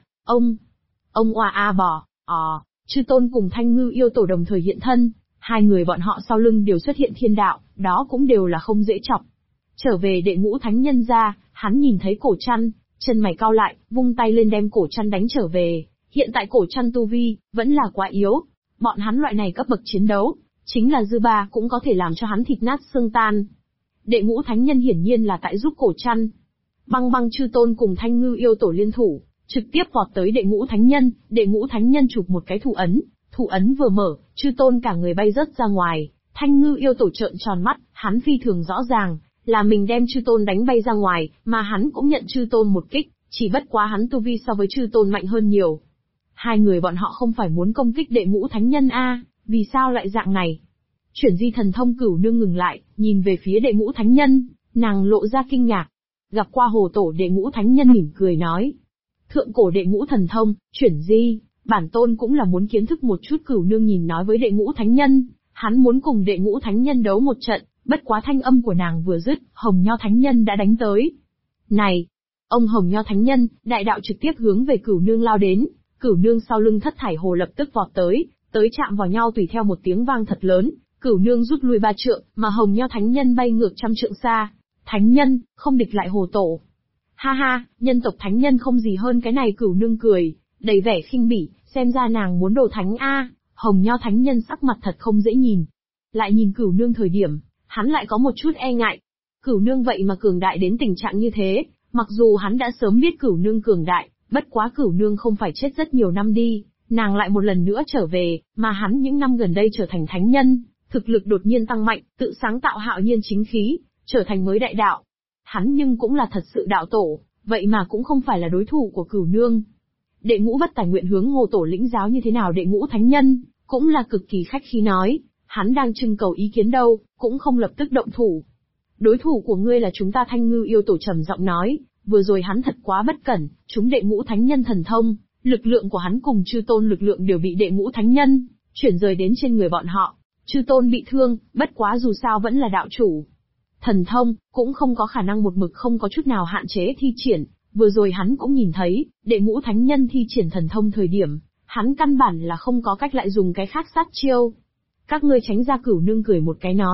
Ông oa a bò, Chư Tôn cùng Thanh Ngư Yêu Tổ đồng thời hiện thân, hai người bọn họ sau lưng đều xuất hiện thiên đạo, đó cũng đều là không dễ chọc. Trở về Đệ Ngũ Thánh Nhân ra, hắn nhìn thấy Cổ Trăn, chân mày cau lại, vung tay lên đem Cổ Trăn đánh trở về. Hiện tại Cổ Trăn tu vi, vẫn là quá yếu. Bọn hắn loại này cấp bậc chiến đấu, chính là dư ba cũng có thể làm cho hắn thịt nát xương tan. Đệ Ngũ Thánh Nhân hiển nhiên là tại giúp Cổ Trăn. Băng Chư Tôn cùng Thanh Ngư Yêu Tổ liên thủ, trực tiếp vọt tới Đệ Ngũ Thánh Nhân. Đệ Ngũ Thánh Nhân chụp một cái thủ ấn vừa mở, Chư Tôn cả người bay rớt ra ngoài. Thanh Ngư Yêu Tổ trợn tròn mắt, hắn phi thường rõ ràng, là mình đem Chư Tôn đánh bay ra ngoài, mà hắn cũng nhận Chư Tôn một kích, chỉ bất quá hắn tu vi so với Chư Tôn mạnh hơn nhiều. Hai người bọn họ không phải muốn công kích Đệ Ngũ Thánh Nhân a, vì sao lại dạng này? Chuyển di thần thông. Cửu Nương ngừng lại, nhìn về phía Đệ Ngũ Thánh Nhân, nàng lộ ra kinh ngạc. Gặp qua hồ tổ. Đệ Ngũ Thánh Nhân mỉm cười nói. Thượng cổ Đệ Ngũ thần thông, chuyển di, bản tôn cũng là muốn kiến thức một chút. Cửu Nương nhìn nói với Đệ Ngũ Thánh Nhân, hắn muốn cùng Đệ Ngũ Thánh Nhân đấu một trận, bất quá thanh âm của nàng vừa dứt, Hồng Nho Thánh Nhân đã đánh tới. Này! Ông Hồng Nho Thánh Nhân, đại đạo trực tiếp hướng về Cửu Nương lao đến. Cửu Nương sau lưng thất thải hồ lập tức vọt tới chạm vào nhau tùy theo một tiếng vang thật lớn, Cửu Nương rút lui 3 trượng, mà Hồng Nho Thánh Nhân bay ngược 100 trượng xa. Thánh Nhân, không địch lại hồ tổ. Ha ha, nhân tộc Thánh Nhân không gì hơn cái này. Cửu Nương cười, đầy vẻ khinh bỉ, xem ra nàng muốn đồ thánh a. Hồng Nho Thánh Nhân sắc mặt thật không dễ nhìn. Lại nhìn Cửu Nương thời điểm, hắn lại có một chút e ngại. Cửu Nương vậy mà cường đại đến tình trạng như thế, mặc dù hắn đã sớm biết Cửu Nương cường đại, bất quá Cửu Nương không phải chết rất nhiều năm đi, nàng lại một lần nữa trở về, mà hắn những năm gần đây trở thành thánh nhân, thực lực đột nhiên tăng mạnh, tự sáng tạo hạo nhiên chính khí, trở thành mới đại đạo. Hắn nhưng cũng là thật sự đạo tổ, vậy mà cũng không phải là đối thủ của Cửu Nương. Đệ Ngũ Bất Tài nguyện hướng hồ tổ lĩnh giáo như thế nào? Đệ Ngũ Thánh Nhân cũng là cực kỳ khách khí nói, hắn đang trưng cầu ý kiến đâu, cũng không lập tức động thủ. Đối thủ của ngươi là chúng ta. Thanh Ngư Yêu Tổ trầm giọng nói, vừa rồi hắn thật quá bất cẩn, chúng Đệ Ngũ Thánh Nhân thần thông, lực lượng của hắn cùng Chư Tôn lực lượng đều bị Đệ Ngũ Thánh Nhân chuyển rời đến trên người bọn họ. Chư Tôn bị thương, bất quá dù sao vẫn là đạo chủ. Thần thông, cũng không có khả năng một mực không có chút nào hạn chế thi triển, vừa rồi hắn cũng nhìn thấy, Đệ Ngũ Thánh Nhân thi triển thần thông thời điểm, hắn căn bản là không có cách lại dùng cái khác sát chiêu. Các ngươi tránh ra. Cửu Nương cười một cái nói,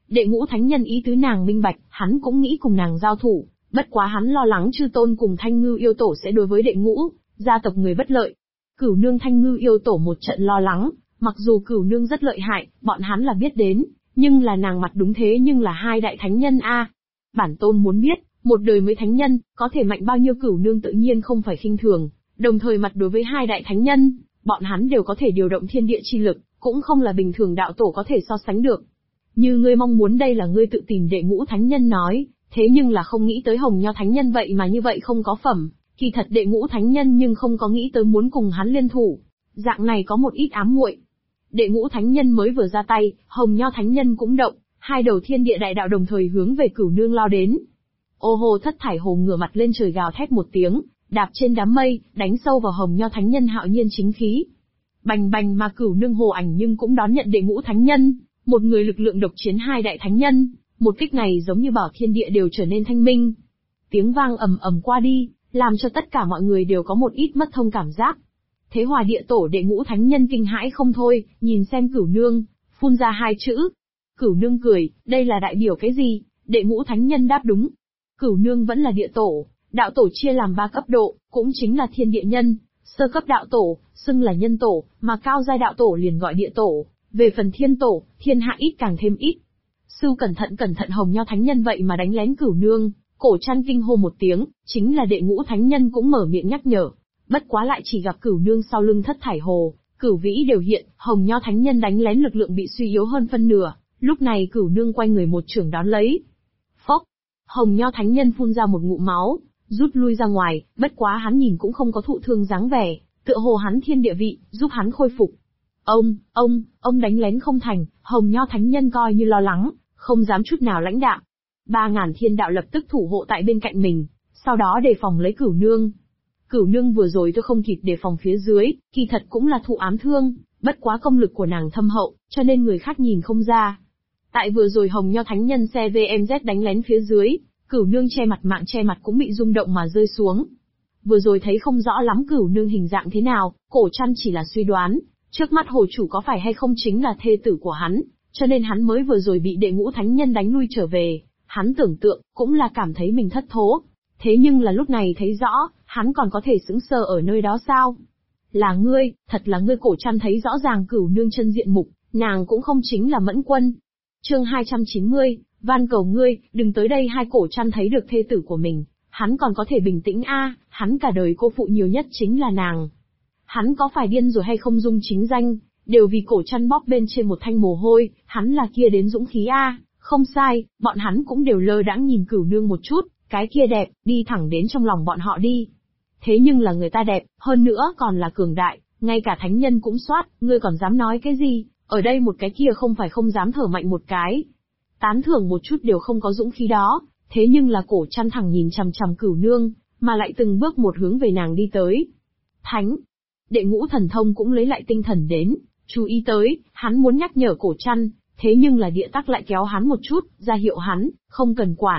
Đệ ngũ thánh nhân ý tứ nàng minh bạch, hắn cũng nghĩ cùng nàng giao thủ, bất quá hắn lo lắng chư tôn cùng Thanh Ngư yêu tổ sẽ đối với đệ ngũ, gia tộc người bất lợi. Cửu nương Thanh Ngư yêu tổ một trận lo lắng, mặc dù cửu nương rất lợi hại, bọn hắn là biết đến, nhưng là nàng mặt đúng thế nhưng là hai đại thánh nhân a. Bản tôn muốn biết, một đời mới thánh nhân, có thể mạnh bao nhiêu cửu nương tự nhiên không phải khinh thường, đồng thời mặt đối với hai đại thánh nhân, bọn hắn đều có thể điều động thiên địa chi lực, cũng không là bình thường đạo tổ có thể so sánh được. Như ngươi mong muốn đây là ngươi tự tìm đệ ngũ thánh nhân nói, thế nhưng là không nghĩ tới Hồng Nho thánh nhân vậy mà như vậy không có phẩm, kỳ thật đệ ngũ thánh nhân nhưng không có nghĩ tới muốn cùng hắn liên thủ, dạng này có một ít ám muội. Đệ ngũ thánh nhân mới vừa ra tay, Hồng Nho thánh nhân cũng động, hai đầu thiên địa đại đạo đồng thời hướng về cửu nương lao đến. Ô hồ thất thải hồ ngửa mặt lên trời gào thét một tiếng, đạp trên đám mây, đánh sâu vào Hồng Nho thánh nhân hạo nhiên chính khí. Bành bành mà cửu nương hồ ảnh nhưng cũng đón nhận đệ ngũ thánh nhân, một người lực lượng độc chiến hai đại thánh nhân, một kích này giống như bảo thiên địa đều trở nên thanh minh. Tiếng vang ầm ầm qua đi, làm cho tất cả mọi người đều có một ít mất thông cảm giác. Thế Hòa địa tổ đệ ngũ thánh nhân kinh hãi không thôi, nhìn xem cửu nương, phun ra hai chữ. Cửu nương cười, đây là đại biểu cái gì? Đệ ngũ thánh nhân đáp đúng. Cửu nương vẫn là địa tổ, đạo tổ chia làm 3 cấp độ, cũng chính là thiên địa nhân, sơ cấp đạo tổ, xưng là nhân tổ, mà cao giai đạo tổ liền gọi địa tổ, về phần thiên tổ, thiên hạ ít càng thêm ít. Sưu cẩn thận Hồng Nho thánh nhân vậy mà đánh lén cửu nương, cổ trăn kinh hô một tiếng, chính là đệ ngũ thánh nhân cũng mở miệng nhắc nhở. Bất quá lại chỉ gặp cửu nương sau lưng thất thải hồ, cửu vĩ đều hiện, Hồng Nho thánh nhân đánh lén lực lượng bị suy yếu hơn phân nửa, lúc này cửu nương quay người một chưởng đón lấy. Phốc, Hồng Nho thánh nhân phun ra một ngụm máu, rút lui ra ngoài, bất quá hắn nhìn cũng không có thụ thương dáng vẻ, tựa hồ hắn thiên địa vị, giúp hắn khôi phục. Ông đánh lén không thành, Hồng Nho thánh nhân coi như lo lắng, không dám chút nào lãnh đạm. 3000 thiên đạo lập tức thủ hộ tại bên cạnh mình, sau đó đề phòng lấy cửu nương. Cửu nương vừa rồi tôi không kịp đề phòng phía dưới, kỳ thật cũng là thụ ám thương, bất quá công lực của nàng thâm hậu, cho nên người khác nhìn không ra. Tại vừa rồi Hồng Nho thánh nhân xe VMZ đánh lén phía dưới, cửu nương che mặt cũng bị rung động mà rơi xuống. Vừa rồi thấy không rõ lắm cửu nương hình dạng thế nào, cổ trăn chỉ là suy đoán, trước mắt hồ chủ có phải hay không chính là thê tử của hắn, cho nên hắn mới vừa rồi bị đệ ngũ thánh nhân đánh lui trở về, hắn tưởng tượng, cũng là cảm thấy mình thất thố. Thế nhưng là lúc này thấy rõ, hắn còn có thể sững sờ ở nơi đó sao? Là ngươi, thật là ngươi cổ trăn thấy rõ ràng cửu nương chân diện mục, nàng cũng không chính là Mẫn Quân. Chương 290, van cầu ngươi, đừng tới đây. Hai cổ trăn thấy được thê tử của mình, hắn còn có thể bình tĩnh hắn cả đời cô phụ nhiều nhất chính là nàng. Hắn có phải điên rồi hay không dung chính danh, đều vì cổ trăn bóp bên trên một thanh mồ hôi, hắn là kia đến dũng khí không sai, bọn hắn cũng đều lơ đãng nhìn cửu nương một chút, cái kia đẹp, đi thẳng đến trong lòng bọn họ đi. Thế nhưng là người ta đẹp, hơn nữa còn là cường đại, ngay cả thánh nhân cũng soát, ngươi còn dám nói cái gì, ở đây một cái kia không phải không dám thở mạnh một cái. Tán thưởng một chút đều không có dũng khí đó, thế nhưng là cổ trăn thẳng nhìn chằm chằm cửu nương, mà lại từng bước một hướng về nàng đi tới. Thánh! Đệ ngũ thần thông cũng lấy lại tinh thần đến, chú ý tới, hắn muốn nhắc nhở cổ trăn, thế nhưng là địa tắc lại kéo hắn một chút, ra hiệu hắn, không cần quản.